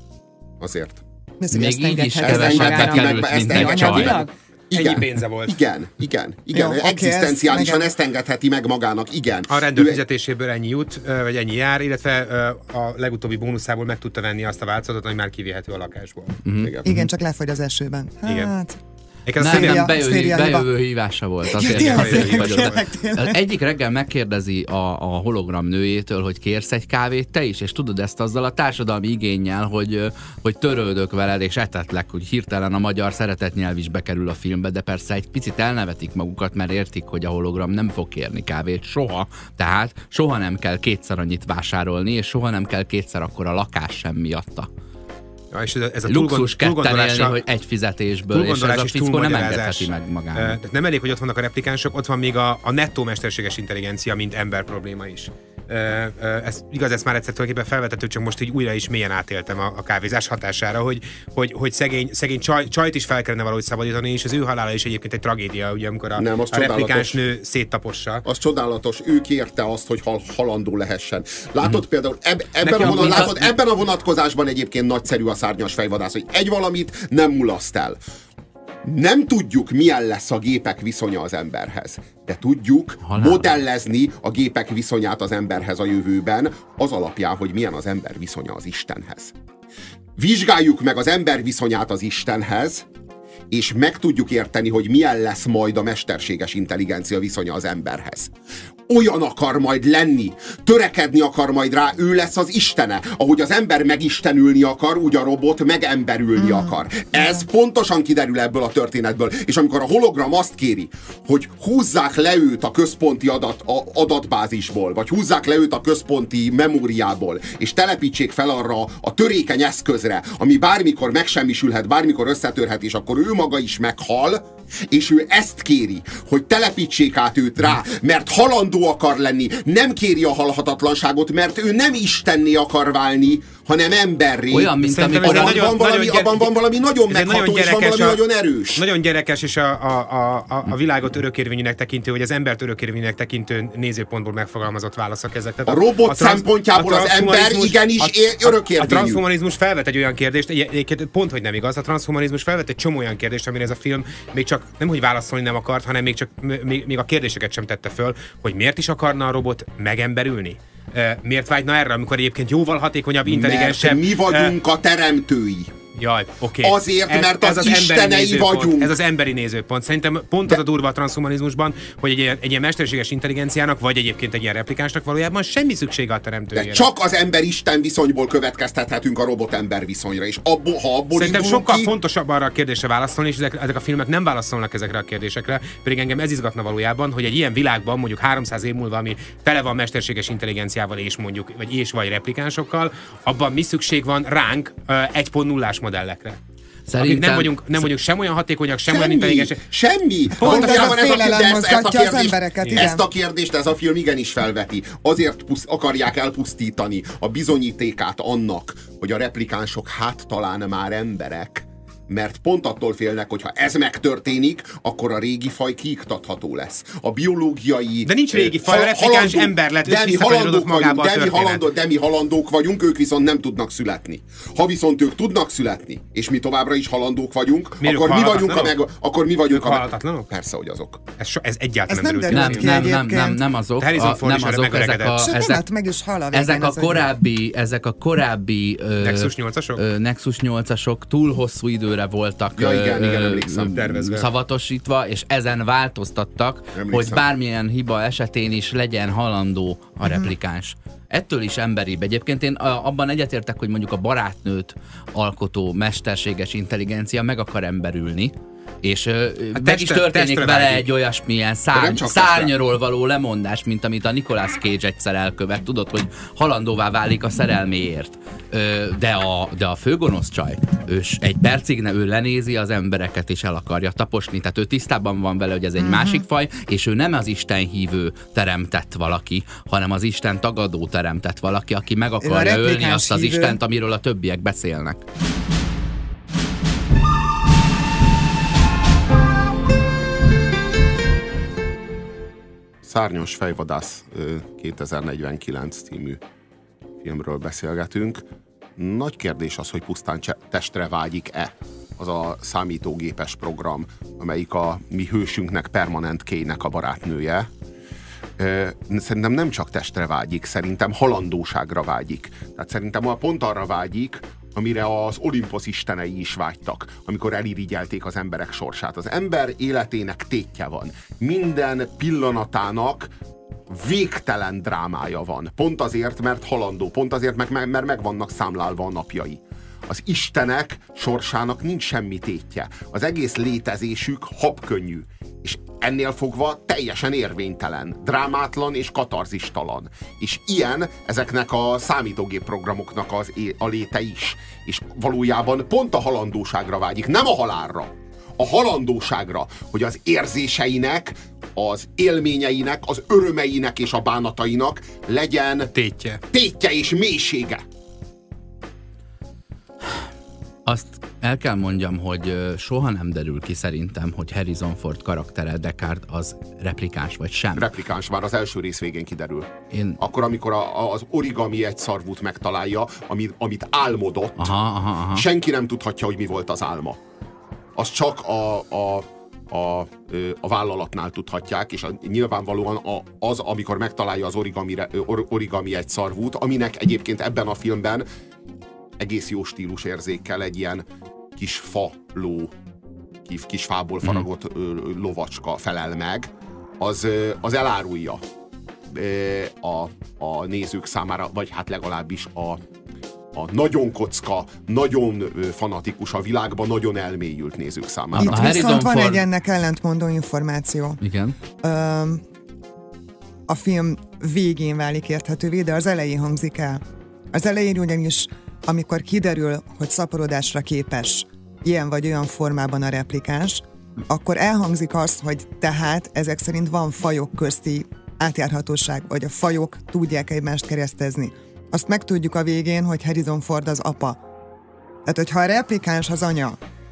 S4: Azért.
S2: Még így is
S4: kevesebbet került, mint egy
S5: csaj.
S4: Igen,
S3: Ennyi pénze volt.
S4: Igen, igen, igen.
S5: Jó,
S4: Egzisztenciálisan
S5: okay,
S4: ezt engedheti meg magának, igen.
S3: A rendőr fizetéséből ennyi jut, vagy ennyi jár, illetve a legutóbbi bónuszából meg tudta venni azt a változatot, ami már kivihető a lakásból.
S4: Uh-huh. Igen.
S5: Igen, csak lefogy az esőben. Hát...
S3: Igen.
S2: Nem,
S5: Széria,
S2: nem, bejövő,
S5: Széria
S2: bejövő hívása volt. Azért
S5: ja,
S2: azért
S5: tényleg,
S2: vagyok.
S5: tényleg, tényleg.
S2: Egyik reggel megkérdezi a, a hologram nőjétől, hogy kérsz egy kávét te is, és tudod ezt azzal a társadalmi igénnyel, hogy, hogy törődök veled, és etetlek, hogy hirtelen a magyar szeretetnyelv is bekerül a filmbe, de persze egy picit elnevetik magukat, mert értik, hogy a hologram nem fog kérni kávét soha, tehát soha nem kell kétszer annyit vásárolni, és soha nem kell kétszer akkora lakás sem miatta.
S3: Ja, és ez a
S2: luxus ketten élni, hogy egy fizetésből, és ez a fickó nem engedheti meg magának.
S3: Tehát nem elég, hogy ott vannak a replikánsok, ott van még a, a nettó mesterséges intelligencia, mint ember probléma is. Ez, igaz, ezt már egyszer tulajdonképpen felvetettő, csak most így újra is mélyen átéltem a, a kávézás hatására, hogy, hogy, hogy szegény, szegény csaj, csajt is fel kellene valahogy szabadítani, és az ő halála is egyébként egy tragédia, ugye, amikor a,
S4: nem,
S3: a replikáns nő széttapossa.
S4: Az csodálatos, ő kérte azt, hogy hal, halandó lehessen. Látod hmm. például, eb, ebben, a vonat,
S2: a...
S4: látod, ebben a vonatkozásban egyébként nagyszerű a Szárnyas fejvadász, hogy egy valamit nem mulaszt el. Nem tudjuk, milyen lesz a gépek viszonya az emberhez, de tudjuk Halál. modellezni a gépek viszonyát az emberhez a jövőben, az alapján, hogy milyen az ember viszonya az Istenhez. Vizsgáljuk meg az ember viszonyát az Istenhez, és meg tudjuk érteni, hogy milyen lesz majd a mesterséges intelligencia viszonya az emberhez. olyan akar majd lenni, törekedni akar majd rá, ő lesz az istene. Ahogy az ember megistenülni akar, úgy a robot megemberülni mm. akar. Ez pontosan kiderül ebből a történetből. És amikor a hologram azt kéri, hogy húzzák le őt a központi adat, a, adatbázisból, vagy húzzák le őt a központi memóriából, és telepítsék fel arra a törékeny eszközre, ami bármikor megsemmisülhet, bármikor összetörhet, és akkor ő maga is meghal, és ő ezt kéri, hogy telepítsék át őt rá, mert halandó akar lenni, nem kéri a halhatatlanságot, mert ő nem istenné akar válni, hanem emberré.
S2: Olyan, mint
S4: abban,
S2: nagyon,
S4: van valami,
S3: nagyon,
S4: abban van valami nagyon megható,
S3: nagyon
S4: és van valami
S3: a,
S4: nagyon erős.
S3: Nagyon gyerekes, és a, a, a, a világot örökérvényűnek tekintő, vagy az embert örökérvényűnek tekintő nézőpontból megfogalmazott válaszok ezek. Tehát
S4: a robot
S3: a transz,
S4: szempontjából
S3: a
S4: az ember igenis örökérvényű.
S3: A transhumanizmus felvet egy olyan kérdést, egy, pont, hogy nem igaz, a transhumanizmus felvet egy csomó olyan kérdést, amire ez a film még csak nem, hogy válaszolni nem akart, hanem még csak még, még a kérdéseket sem tette föl, hogy miért is akarna a robot megemberülni? Miért vágyna erre, amikor egyébként jóval hatékonyabb, intelligensebb...
S4: Mert mi vagyunk uh, a teremtői.
S3: Jaj, oké. Okay.
S4: Azért,
S3: ez,
S4: mert
S3: ez
S4: az,
S3: az
S4: istenei vagyunk.
S3: Ez az emberi nézőpont. Szerintem pont De... az a durva a transhumanizmusban, hogy egy, egy ilyen mesterséges intelligenciának, vagy egyébként egy ilyen replikánsnak valójában semmi szüksége a teremtőjére.
S4: De csak az ember-isten viszonyból következtethetünk a robot-ember viszonyra, és abból, ha abból
S3: Szerintem sokkal
S4: ki...
S3: fontosabb arra a kérdésre válaszolni, és ezek, ezek a filmek nem válaszolnak ezekre a kérdésekre, pedig engem ez izgatna valójában, hogy egy ilyen világban, mondjuk háromszáz év múlva, ami tele van mesterséges intelligenciával és mondjuk, vagy és vagy replikánsokkal, abban mi szükség van ránk egy pont nullás modellekre. Szerintem... nem vagyunk, nem vagyunk sem olyan hatékonyak, sem semmi, olyan intelligensek.
S4: Semmi!
S5: Pont ez a félelem mozgatja az embereket, igen.
S4: Ezt a kérdést ez a film igenis felveti. Azért pusz, akarják elpusztítani a bizonyítékát annak, hogy a replikánsok hát talán már emberek, mert pont attól félnek, hogy ha ez megtörténik, akkor a régi faj kiiktatható lesz. A biológiai...
S3: De nincs régi faj, a replikáns ember lett, és visszakanyarodott magába a történet.
S4: Halandó, de mi halandók vagyunk, ők viszont nem tudnak születni. Ha viszont ők tudnak születni, és mi továbbra is halandók vagyunk, akkor mi vagyunk a meg... Akkor mi vagyunk a meg... Persze, hogy azok.
S3: Ez, so, ez egyáltalán
S5: ez
S3: nem
S5: derült ki.
S2: Nem, nem, nem, nem azok. A, nem azok, ezek a, ezek,
S5: meg is hal a
S2: ezek a korábbi, ezek a korábbi
S3: Nexus nyolcasok?
S2: Nexus nyolcasok túl hosszú időre voltak
S4: ja, igen, igen,
S2: szavatosítva, és ezen változtattak, emlékszem. Hogy bármilyen hiba esetén is legyen halandó a replikáns. Ettől is emberibb. Egyébként én abban egyetértek, hogy mondjuk a barátnőt alkotó mesterséges intelligencia meg akar emberülni, és hát meg is történik vele vágyik. Egy olyasmilyen szárny, szárnyról való lemondás, mint amit a Nicolas Cage egyszer elkövet. Tudod, hogy halandóvá válik a szerelméért. De a, de a főgonosz csaj, ő egy percig ne, ő lenézi az embereket, és el akarja taposni. Tehát ő tisztában van vele, hogy ez egy uh-huh. másik faj, és ő nem az Isten hívő teremtett valaki, hanem az Isten tagadó teremtett valaki, aki meg akarja ölni azt az hívő. Istent, amiről a többiek beszélnek.
S4: Szárnyas fejvadász kétezer-negyvenkilenc című filmről beszélgetünk. Nagy kérdés az, hogy pusztán testre vágyik-e az a számítógépes program, amelyik a mi hősünknek, Permanent K-nek a barátnője. Szerintem nem csak testre vágyik, szerintem halandóságra vágyik. Tehát szerintem pont arra vágyik, amire az Olimposz istenei is vágytak, amikor elirigyelték az emberek sorsát. Az ember életének tétje van. Minden pillanatának végtelen drámája van. Pont azért, mert halandó, pont azért, mert, mert meg vannak számlálva a napjai. Az istenek sorsának nincs semmi tétje. Az egész létezésük habkönnyű. És ennél fogva teljesen érvénytelen, drámátlan és katarzistalan. És ilyen ezeknek a számítógép programoknak az é- a léte is. És valójában pont a halandóságra vágyik, nem a halálra. A halandóságra, hogy az érzéseinek, az élményeinek, az örömeinek és a bánatainak legyen
S3: tétje,
S4: tétje és mélysége.
S2: Azt el kell mondjam, hogy soha nem derül ki szerintem, hogy Harrison Ford karaktere Deckard az replikáns vagy sem.
S4: Replikáns, már az első rész végén kiderül.
S2: Én...
S4: Akkor, amikor a, a, az origami egy szarvút megtalálja, amit, amit álmodott,
S2: aha, aha, aha.
S4: senki nem tudhatja, hogy mi volt az álma. Az csak a, a, a, a vállalatnál tudhatják, és a, nyilvánvalóan a, az, amikor megtalálja az origami, or, origami egy szarvút, aminek egyébként ebben a filmben egész jó stílus érzékkel egy ilyen kis fa ló, kis fából faragott mm. lovacska felel meg, az, az elárulja, a, a nézők számára, vagy hát legalábbis a, a nagyon kocka, nagyon fanatikus a világban, nagyon elmélyült nézők számára.
S5: Itt viszont van egy ennek ellentmondó információ.
S2: Igen.
S5: Öm, a film végén válik érthetővé, de az elején hangzik el. Az elején ugyanis, amikor kiderül, hogy szaporodásra képes ilyen vagy olyan formában a replikáns, akkor elhangzik az, hogy tehát ezek szerint van fajok közti átjárhatóság, vagy a fajok tudják egymást keresztezni. Azt megtudjuk a végén, hogy Harrison Ford az apa. Tehát, hogyha a replikáns az anya,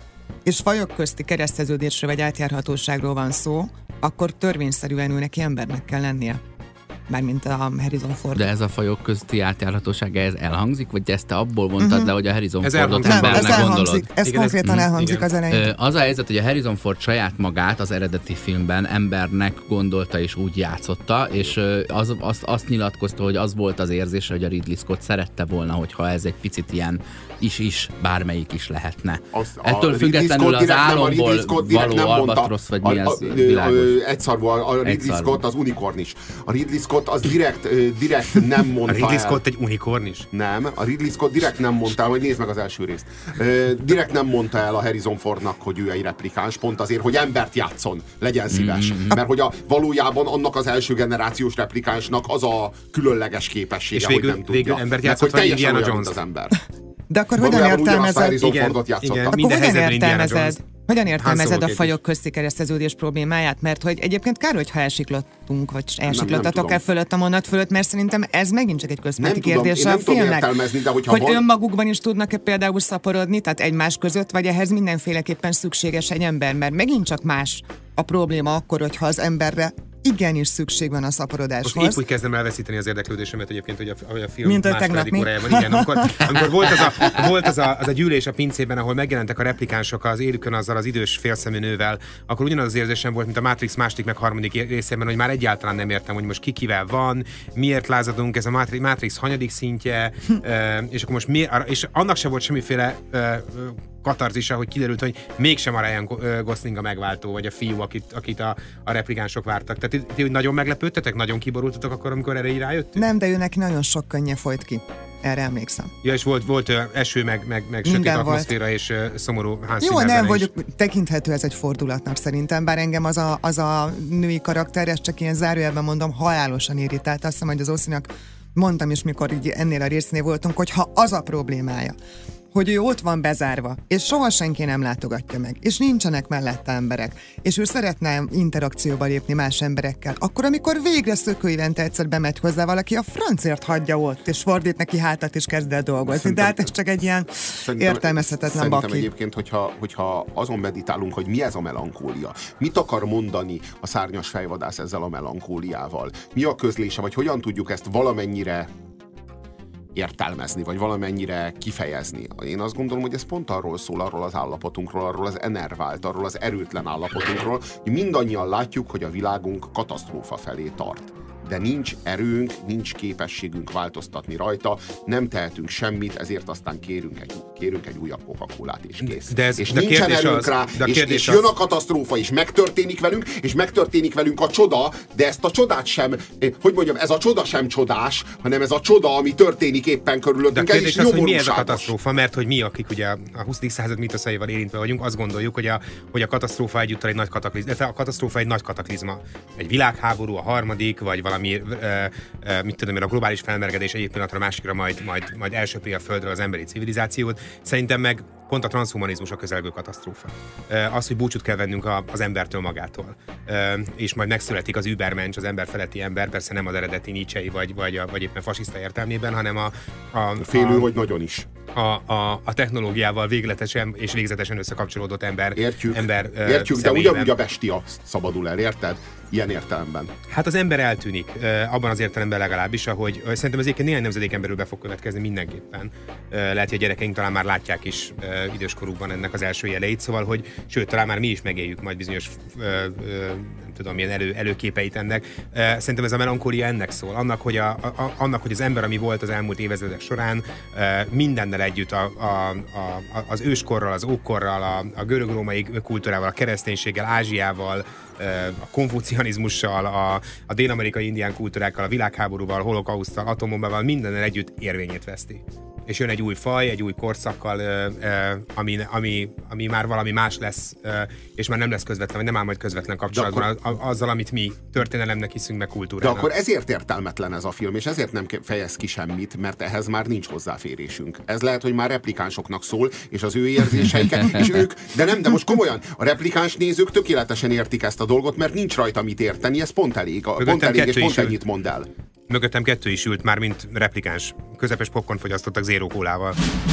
S5: és fajok közti kereszteződésről vagy átjárhatóságról van szó, akkor törvényszerűen ő neki embernek kell lennie. Mármint a Harrison Ford.
S2: De ez a fajok közti átjárhatósága, ez elhangzik? Vagy ezt te abból mondtad uh-huh. le, hogy a Harrison ez Fordot
S5: nem,
S2: embernek
S5: ez
S2: gondolod?
S5: Ez igen, konkrétan ez, elhangzik igen. az elején.
S2: Az a helyzet, hogy a Harrison Ford saját magát az eredeti filmben embernek gondolta és úgy játszotta, és az, azt, azt nyilatkozta, hogy az volt az érzése, hogy a Ridley Scott szerette volna, hogyha ez egy picit ilyen is-is, bármelyik is lehetne. Az, Ettől függetlenül az álomból való albatrosz, vagy mi ez világos?
S4: Egyszarvú, a Ridley Scott az unikornis. A Ridley Scott az direkt, direkt nem mondta
S3: el. A Ridley Scott egy unikornis?
S4: Nem, a Ridley Scott direkt nem mondta el, hogy nézd meg az első részt. Direkt nem mondta el a Harrison Fordnak, hogy ő egy replikáns, pont azért, hogy embert játszon, legyen szíves. Mm-hmm. Mert hogy a, valójában annak az első generációs replikánsnak az a különleges képessége,
S3: és végül,
S4: hogy nem tudja.
S3: végül embert játszott,
S4: hogy teljesen olyan, mint az ember.
S5: De akkor hogyan értelmezed?
S4: Igen,
S5: igen, akkor hogyan értelmezed? Hogyan értelmezed a fajok közti kereszteződés problémáját? Mert hogy egyébként kár, hogyha elsiklottunk, vagy elsiklottatok el fölött a mondat fölött, mert szerintem ez megint csak egy központi kérdése a filmnek. Hogy van... önmagukban is tudnak-e például szaporodni, tehát egymás között, vagy ehhez mindenféleképpen szükséges egy ember, mert megint csak más a probléma akkor, hogyha az emberre igenis szükség van a szaporodáshoz.
S3: Most épp úgy kezdem elveszíteni az érdeklődésemet egyébként, hogy a, hogy a film
S5: mint
S3: második órájában. Igen, amikor, amikor volt, az a, volt az, a, az a gyűlés a pincében, ahol megjelentek a replikánsok az élükön azzal az idős félszemű nővel, akkor ugyanaz az érzésem volt, mint a Matrix második meg harmadik részében, hogy már egyáltalán nem értem, hogy most ki kivel van, miért lázadunk, ez a Matrix, Matrix hanyadik szintje, és akkor most mi, és annak sem volt semmiféle katarzisa, hogy kiderült, hogy mégsem a Ryan Gosling a megváltó, vagy a fiú, akit, akit a, a replikánsok vártak. Tehát ti nagyon meglepődtetek, nagyon kiborultatok akkor, amikor erre így rájöttünk?
S5: Nem, de ő neki nagyon sok könnye folyt ki. Erre emlékszem.
S3: Ja, és volt, volt uh, eső, meg, meg, meg sötét atmoszféra, volt. És uh, szomorú Hans
S5: Jó, nem vagyok, tekinthető ez egy fordulatnak szerintem, bár engem az a, az a női karakter, ezt csak ilyen zárójelben mondom, halálosan irritált. Azt hiszem, hogy az Oszinak mondtam is, mikor így ennél a résznél voltunk, hogy ha az a problémája, hogy ő ott van bezárva, és soha senki nem látogatja meg, és nincsenek mellette emberek, és ő szeretne interakcióba lépni más emberekkel, akkor amikor végre szökőévente egyszer bemegy hozzá valaki, a francért hagyja ott, és fordít neki hátat, és kezd el dolgozni. Szerintem, de hát ez csak egy ilyen értelmezhetetlen baki.
S4: Szerintem egyébként, hogyha, hogyha azon meditálunk, hogy mi ez a melankólia, mit akar mondani a szárnyas fejvadász ezzel a melankóliával, mi a közlése, vagy hogyan tudjuk ezt valamennyire értelmezni, vagy valamennyire kifejezni. Én azt gondolom, hogy ez pont arról szól, arról az állapotunkról, arról az enervált, arról az erőtlen állapotunkról, hogy mindannyian látjuk, hogy a világunk katasztrófa felé tart. De nincs erőnk, nincs képességünk változtatni rajta, nem tehetünk semmit, ezért aztán kérünk egy, kérünk egy újabb Coca-Colát, és kész.
S3: De ez,
S4: és
S3: de
S4: nincsen erőnk
S3: az,
S4: rá, és, és jön a katasztrófa, és megtörténik velünk, és megtörténik velünk a csoda, de ezt a csodát sem, hogy mondjam, ez a csoda sem csodás, hanem ez a csoda, ami történik éppen körülöttünk.
S3: De a kérdés az, hogy mi ez a katasztrófa, mert hogy mi, akik ugye a huszadik század mítoszaival érintve vagyunk, azt gondoljuk, hogy a, hogy a katasztrófa egyúttal egy nagy kataklizma, a katasztrófa egy nagy kataklizma. Egy világháború, a harmadik, vagy valami Uh, uh, mit tudom én, a globális felmelegedés egyik pillanatra a másikra majd, majd, majd elsöpri a földről az emberi civilizációt. Szerintem meg pont a transhumanizmus a közelgő katasztrófa. Uh, az, hogy búcsút kell vennünk a, az embertől magától. Uh, és majd megszületik az übermensch, az ember feletti ember, persze nem az eredeti Nietzsche-i vagy, vagy, a, vagy éppen fasiszta értelmében, hanem a... a
S4: Félő,
S3: a,
S4: hogy nagyon is.
S3: A, a, a technológiával végletesen és végzetesen összekapcsolódott ember.
S4: Értjük,
S3: ember, uh,
S4: értjük de ugyanúgy a bestia szabadul el, érted? Ilyen értelemben.
S3: Hát az ember eltűnik, uh, abban az értelemben legalábbis, ahogy uh, szerintem az egyébként néhány nemzedéken belül be fog következni mindenképpen. Uh, lehet, hogy a gyerekeink talán már látják is uh, időskorukban ennek az első jeleit, szóval, hogy sőt, talán már mi is megéljük majd bizonyos uh, uh, nem tudom, milyen elő, előképeit ennek. Uh, szerintem ez a melankólia ennek szól. Annak hogy, a, a, annak, hogy az ember, ami volt az elmúlt évezredek során, uh, mindennel mindennel együtt, a, a, a, az őskorral, az ókorral, a, a görög-római kultúrával, a kereszténységgel, Ázsiával, a konfucianizmussal, a, a dél-amerikai indián kultúrákkal, a világháborúval, a holokauszttal, atombombával, mindennel együtt érvényét veszti. És jön egy új faj, egy új korszakkal, ami, ami, ami már valami más lesz, és már nem lesz közvetlen, vagy nem áll majd közvetlen kapcsolatban akkor, azzal, amit mi történelemnek hiszünk, meg kultúrának.
S4: De akkor ezért értelmetlen ez a film, és ezért nem fejez ki semmit, mert ehhez már nincs hozzáférésünk. Ez lehet, hogy már replikánsoknak szól, és az ő érzéseiket, és ők, de nem, de most komolyan, a replikáns nézők tökéletesen értik ezt a dolgot, mert nincs rajta mit érteni, ez pont elég, pont elég, és pont ennyit mond el.
S3: Mögöttem kettő is ült már, mint replikáns. Közepes popcorn fogyasztottak zéró kólával.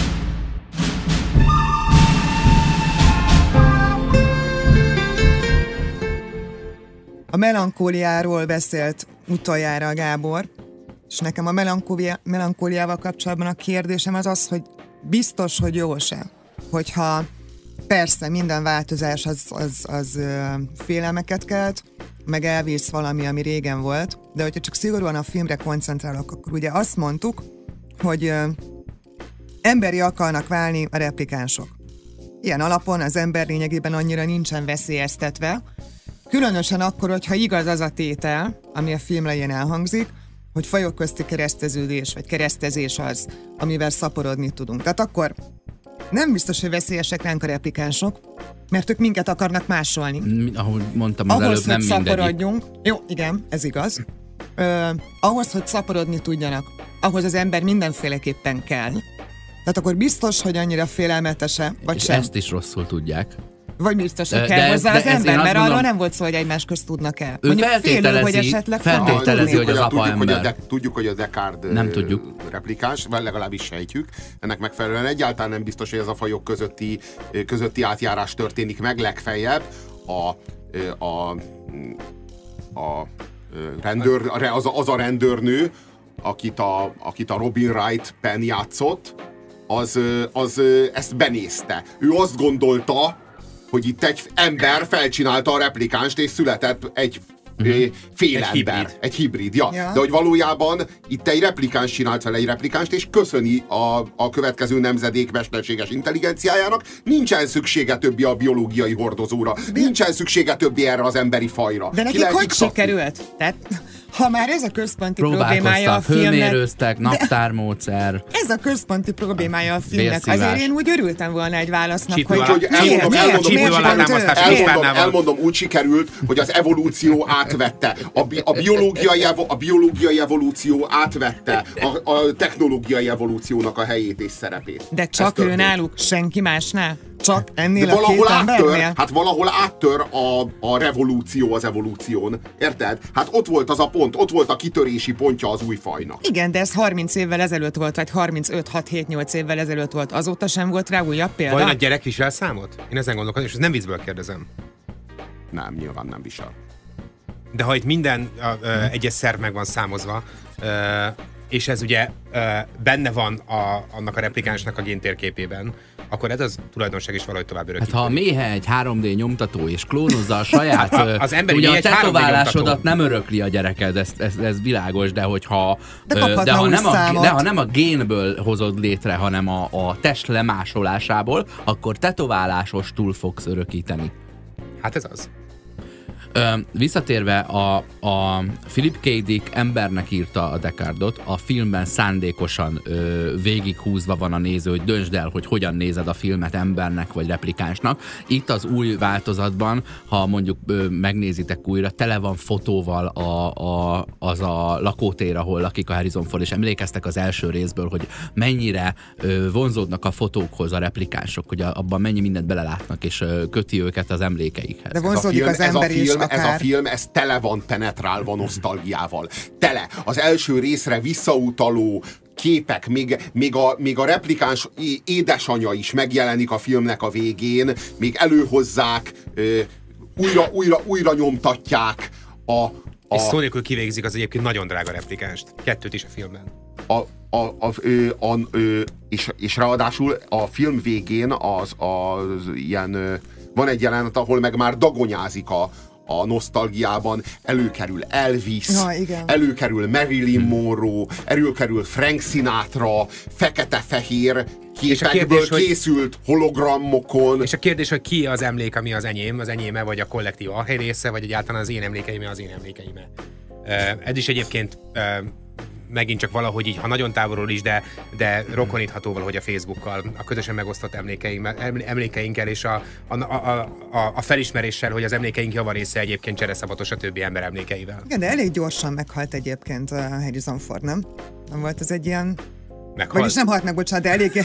S5: A melankóliáról beszélt utoljára a Gábor, és nekem a melankólia, melankóliával kapcsolatban a kérdésem az az, hogy biztos, hogy jó se. Hogyha persze minden változás az, az, az ö, félelmeket kelt, meg elvisz valami, ami régen volt, de hogyha csak szigorúan a filmre koncentrálok, akkor ugye azt mondtuk, hogy ö, emberi akarnak válni a replikánsok. Ilyen alapon az ember lényegében annyira nincsen veszélyeztetve, különösen akkor, hogyha igaz az a tétel, ami a film elején elhangzik, hogy fajok közti kereszteződés, vagy keresztezés az, amivel szaporodni tudunk. Tehát akkor nem biztos, hogy veszélyesek ránk a replikánsok, mert ők minket akarnak másolni.
S2: Mi, ahogy mondtam az
S5: ahhoz,
S2: előbb, nem
S5: hogy szaporodjunk. Jó, igen, ez igaz. Ö, ahhoz, hogy szaporodni tudjanak, ahhoz az ember mindenféleképpen kell. Tehát akkor biztos, hogy annyira félelmetese, vagy
S2: és
S5: sem.
S2: ezt is rosszul tudják.
S5: Vagy biztos, hogy
S2: de,
S5: kell hozzá
S2: de
S5: az ember, mert
S2: mondom,
S5: arról nem volt szó, hogy egymás közt tudnak el.
S2: Ő
S5: Mondjuk
S2: feltételezi,
S5: félő, hogy esetleg
S2: feltételezi, hogy az apa
S4: tudjuk,
S2: ember.
S4: Hogy a de, tudjuk, hogy a Descartes
S2: nem tudjuk.
S4: replikáns, vagy legalábbis sejtjük. Ennek megfelelően egyáltalán nem biztos, hogy ez a fajok közötti, közötti átjárás történik meg, legfeljebb a, a, a rendőr, az, a, az a rendőrnő, akit a, akit a Robin Wright Penn játszott, az, az ezt benézte. Ő azt gondolta, hogy itt egy ember felcsinálta a replikánst, és született egy mm-hmm. fél egy ember. Hibrid. Egy hibrid, ja. ja. De hogy valójában itt egy replikáns csinált fel egy replikánst, és köszöni a, a következő nemzedék mesterséges intelligenciájának, nincsen szüksége többi a biológiai hordozóra, de... nincsen szüksége többi erre az emberi fajra.
S5: De nekik hogy sikerült? Tehát... Ha már ez a központi problémája a filmnek...
S2: fölmérőztek, naptármódszer...
S5: Ez a központi problémája a filmnek. Azért én úgy örültem volna egy válasznak,
S3: Csipu
S5: hogy...
S3: hogy elmondom, elmondom,
S4: elmondom, elmondom, elmondom, úgy sikerült, hogy az evolúció átvette. A, bi, a, biológiai, a biológiai evolúció átvette a, a technológiai evolúciónak a helyét és szerepét.
S5: De csak ő náluk, senki másnál? Csak ennél
S4: de
S5: a két embernél?
S4: Hát valahol áttör a, a revolúció az evolúción. Érted? Hát ott volt az a pont, ott volt a kitörési pontja az új fajnak.
S5: Igen, de ez harminc évvel ezelőtt volt, vagy harmincöt hat hét nyolc évvel ezelőtt volt. Azóta sem volt rá újabb példa?
S3: Vajon a gyerek visel számot? Én ezen gondolkodom, és ez nem viccből kérdezem.
S4: Nem, nyilván nem visel.
S3: De ha itt minden a, a, egyes szerv meg van számozva, a, és ez ugye a, benne van a, annak a replikánsnak a géntérképében, akkor ez az tulajdonság is valahogy tovább örökíti.
S2: Hát ha a méhe egy három dé nyomtató és klónozza a saját,
S3: az ember
S2: ugye a
S3: egy
S2: tetoválásodat nem örökli a gyereked, ez, ez, ez világos, de hogyha
S5: de,
S2: de ha, nem a, de ha nem a génből hozod létre, hanem a, a test lemásolásából, akkor tetoválásos túl fogsz örökíteni.
S3: Hát ez az.
S2: Ö, visszatérve, a, a Philip K. Dick embernek írta a Descartes-ot, a filmben szándékosan ö, végighúzva van a néző, hogy döntsd el, hogy hogyan nézed a filmet, embernek vagy replikánsnak. Itt az új változatban, ha mondjuk ö, megnézitek újra, tele van fotóval a, a, az a lakótér, ahol lakik a Harrison Ford, és emlékeztek az első részből, hogy mennyire ö, vonzódnak a fotókhoz a replikánsok, hogy a, abban mennyi mindent belelátnak, és ö, köti őket az emlékeikhez.
S5: De vonzódik az ember is.
S4: Ez a film, ez tele van penetrálva nosztalgiával. Tele. Az első részre visszautaló képek, még, még, a, még a replikáns édesanyja is megjelenik a filmnek a végén, még előhozzák, ö, újra, újra, újra nyomtatják a, a
S3: és szó nélkül kivégzik az egyébként nagyon drága replikánst. Kettőt is a filmben.
S4: A, a, a, a, a, és, és ráadásul a film végén az, az ilyen, van egy jelenet, ahol meg már dagonyázik a a nosztalgiában, előkerül Elvis,
S5: ja,
S4: előkerül Marilyn Monroe, előkerül Frank Sinatra, fekete-fehér képekből készült hologramokon.
S3: És a kérdés, hogy ki az emlék, ami az enyém, az enyéme, vagy a kollektív arché része, vagy egyáltalán az én emlékeime, az én emlékeime. Ez is egyébként megint csak valahogy így, ha nagyon távolról is, de, de rokonítható valahogy a Facebookkal, a közösen megosztott emlékeinkkel és a, a, a, a, a felismeréssel, hogy az emlékeink javarésze egyébként csereszavatos a többi ember emlékeivel.
S5: Igen, de elég gyorsan meghalt egyébként a Harrison Ford, nem? Nem volt ez egy ilyen...
S3: Meghalt.
S5: Vagyis nem halt meg, bocsánat, de eléggé...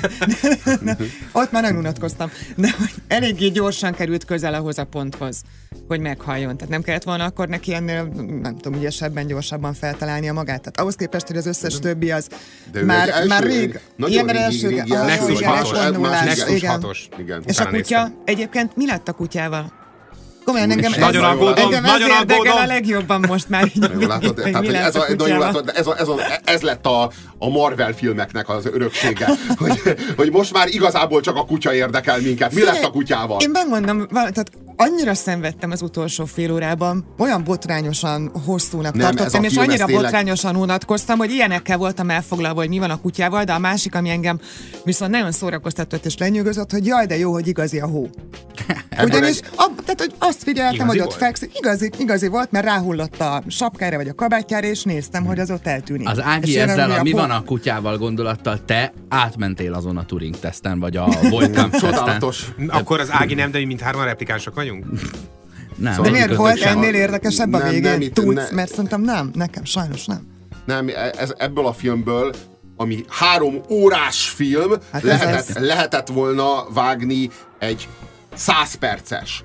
S5: ott már nagyon unatkoztam. De eléggé gyorsan került közel ahhoz a ponthoz, hogy meghalljon. Tehát nem kellett volna akkor neki ennél, nem tudom, ügyesebben, gyorsabban feltalálnia magát. Tehát ahhoz képest, hogy az összes de, többi az de már, első, már rég...
S4: Nagyon rég,
S3: Nexus hatos.
S5: És a kutya, néztem. Egyébként mi lett a kutyával? Komolyan, engem ez,
S3: nagyon aggódom,
S5: engem ez
S3: nagyon
S5: érdekel
S3: aggódom.
S5: a legjobban most már. Így,
S4: látod, tehát, mi ez, a, látod, ez, a, ez, a, ez lett a, a Marvel filmeknek az öröksége, hogy, hogy most már igazából csak a kutya érdekel minket. Mi lett a kutyával?
S5: Én megmondom, tehát annyira szenvedtem az utolsó fél órában, olyan botrányosan hosszúnak nem, tartottam, és annyira tényleg... botrányosan unatkoztam, hogy ilyenekkel voltam elfoglalva, hogy mi van a kutyával, de a másik, ami engem viszont nagyon szórakoztatott és lenyűgözött, hogy jaj, de jó, hogy igazi a hó. Ugyanis ab, tehát, hogy azt figyeltem, igazi hogy ott volt? fekszik. Igazi, igazi volt, mert ráhullott a sapkára vagy a kabátjára, és néztem, hogy az ott eltűnik.
S2: Az Ági ezzel a mi van a kutyával gondolattal, te átmentél azon a Turing-teszten, vagy a Voigtkampf-teszten.
S3: Akkor az Ági nem, de mi mindhárman replikánsok vagyunk?
S5: Nem. Szóval de miért volt ennél érdekesebb a vége? Tudsz, mert szerintem nem, nekem sajnos nem.
S4: Nem, ez, ebből a filmből, ami három órás film, hát lehetett, ez... lehetett volna vágni egy száz perces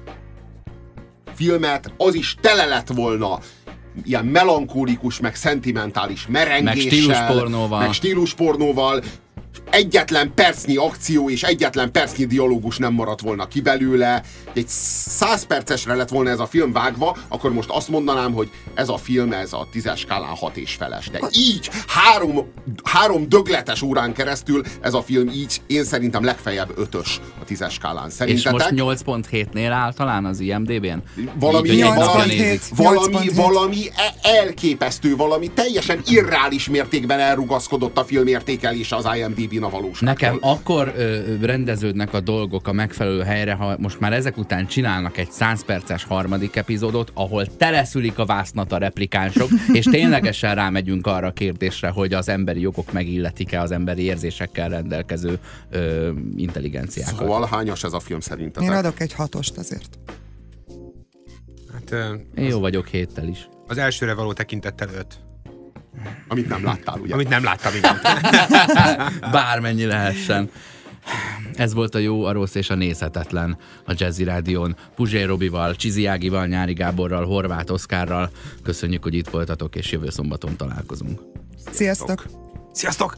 S4: filmet, az is tele lett volna ilyen melankólikus, meg szentimentális merengéssel,
S2: meg stíluspornóval,
S4: meg stíluspornóval. Egyetlen percnyi akció és egyetlen percnyi dialógus nem maradt volna ki belőle. Egy száz percesre lett volna ez a film vágva, akkor most azt mondanám, hogy ez a film, ez a tízes skálán hat és feles. De így három, három dögletes órán keresztül ez a film így, én szerintem legfeljebb ötös a tízes skálán. Szerintetek?
S2: És most nyolc pont hétnél áll talán az I M D B-n?
S4: Valami,
S2: így,
S4: valami, valami, valami elképesztő, valami teljesen irreális mértékben elrugaszkodott a film értékelése az I M D B-n a valóságtól.
S2: Nekem akkor ö, rendeződnek a dolgok a megfelelő helyre, ha most már ezek után csinálnak egy száz perces harmadik epizódot, ahol teleszülik a vásznat a replikánsok, és ténylegesen rámegyünk arra a kérdésre, hogy az emberi jogok megilletik-e az emberi érzésekkel rendelkező ö, intelligenciákat.
S4: Szóval hányas ez a film szerintetek?
S5: Én adok egy hatost azért.
S3: Hát, ö,
S2: Én jó vagyok héttel is.
S3: Az elsőre való tekintettel öt.
S4: Amit nem láttál, ugye?
S3: Amit nem láttam, igen.
S2: Bármennyi lehessen. Ez volt a jó, a rossz és a nézhetetlen a Jazzy Rádión. Puzsér Robival, Csizi Ágival, Nyári Gáborral, Horváth Oszkárral. Köszönjük, hogy itt voltatok, és jövő szombaton találkozunk.
S5: Sziasztok!
S3: Sziasztok!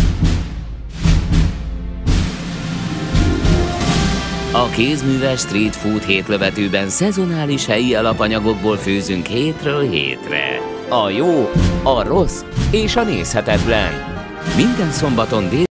S1: A kézműves street food hétlövetőben szezonális helyi alapanyagokból főzünk hétről hétre. A jó, a rossz és a nézhetetlen. Minden szombaton dél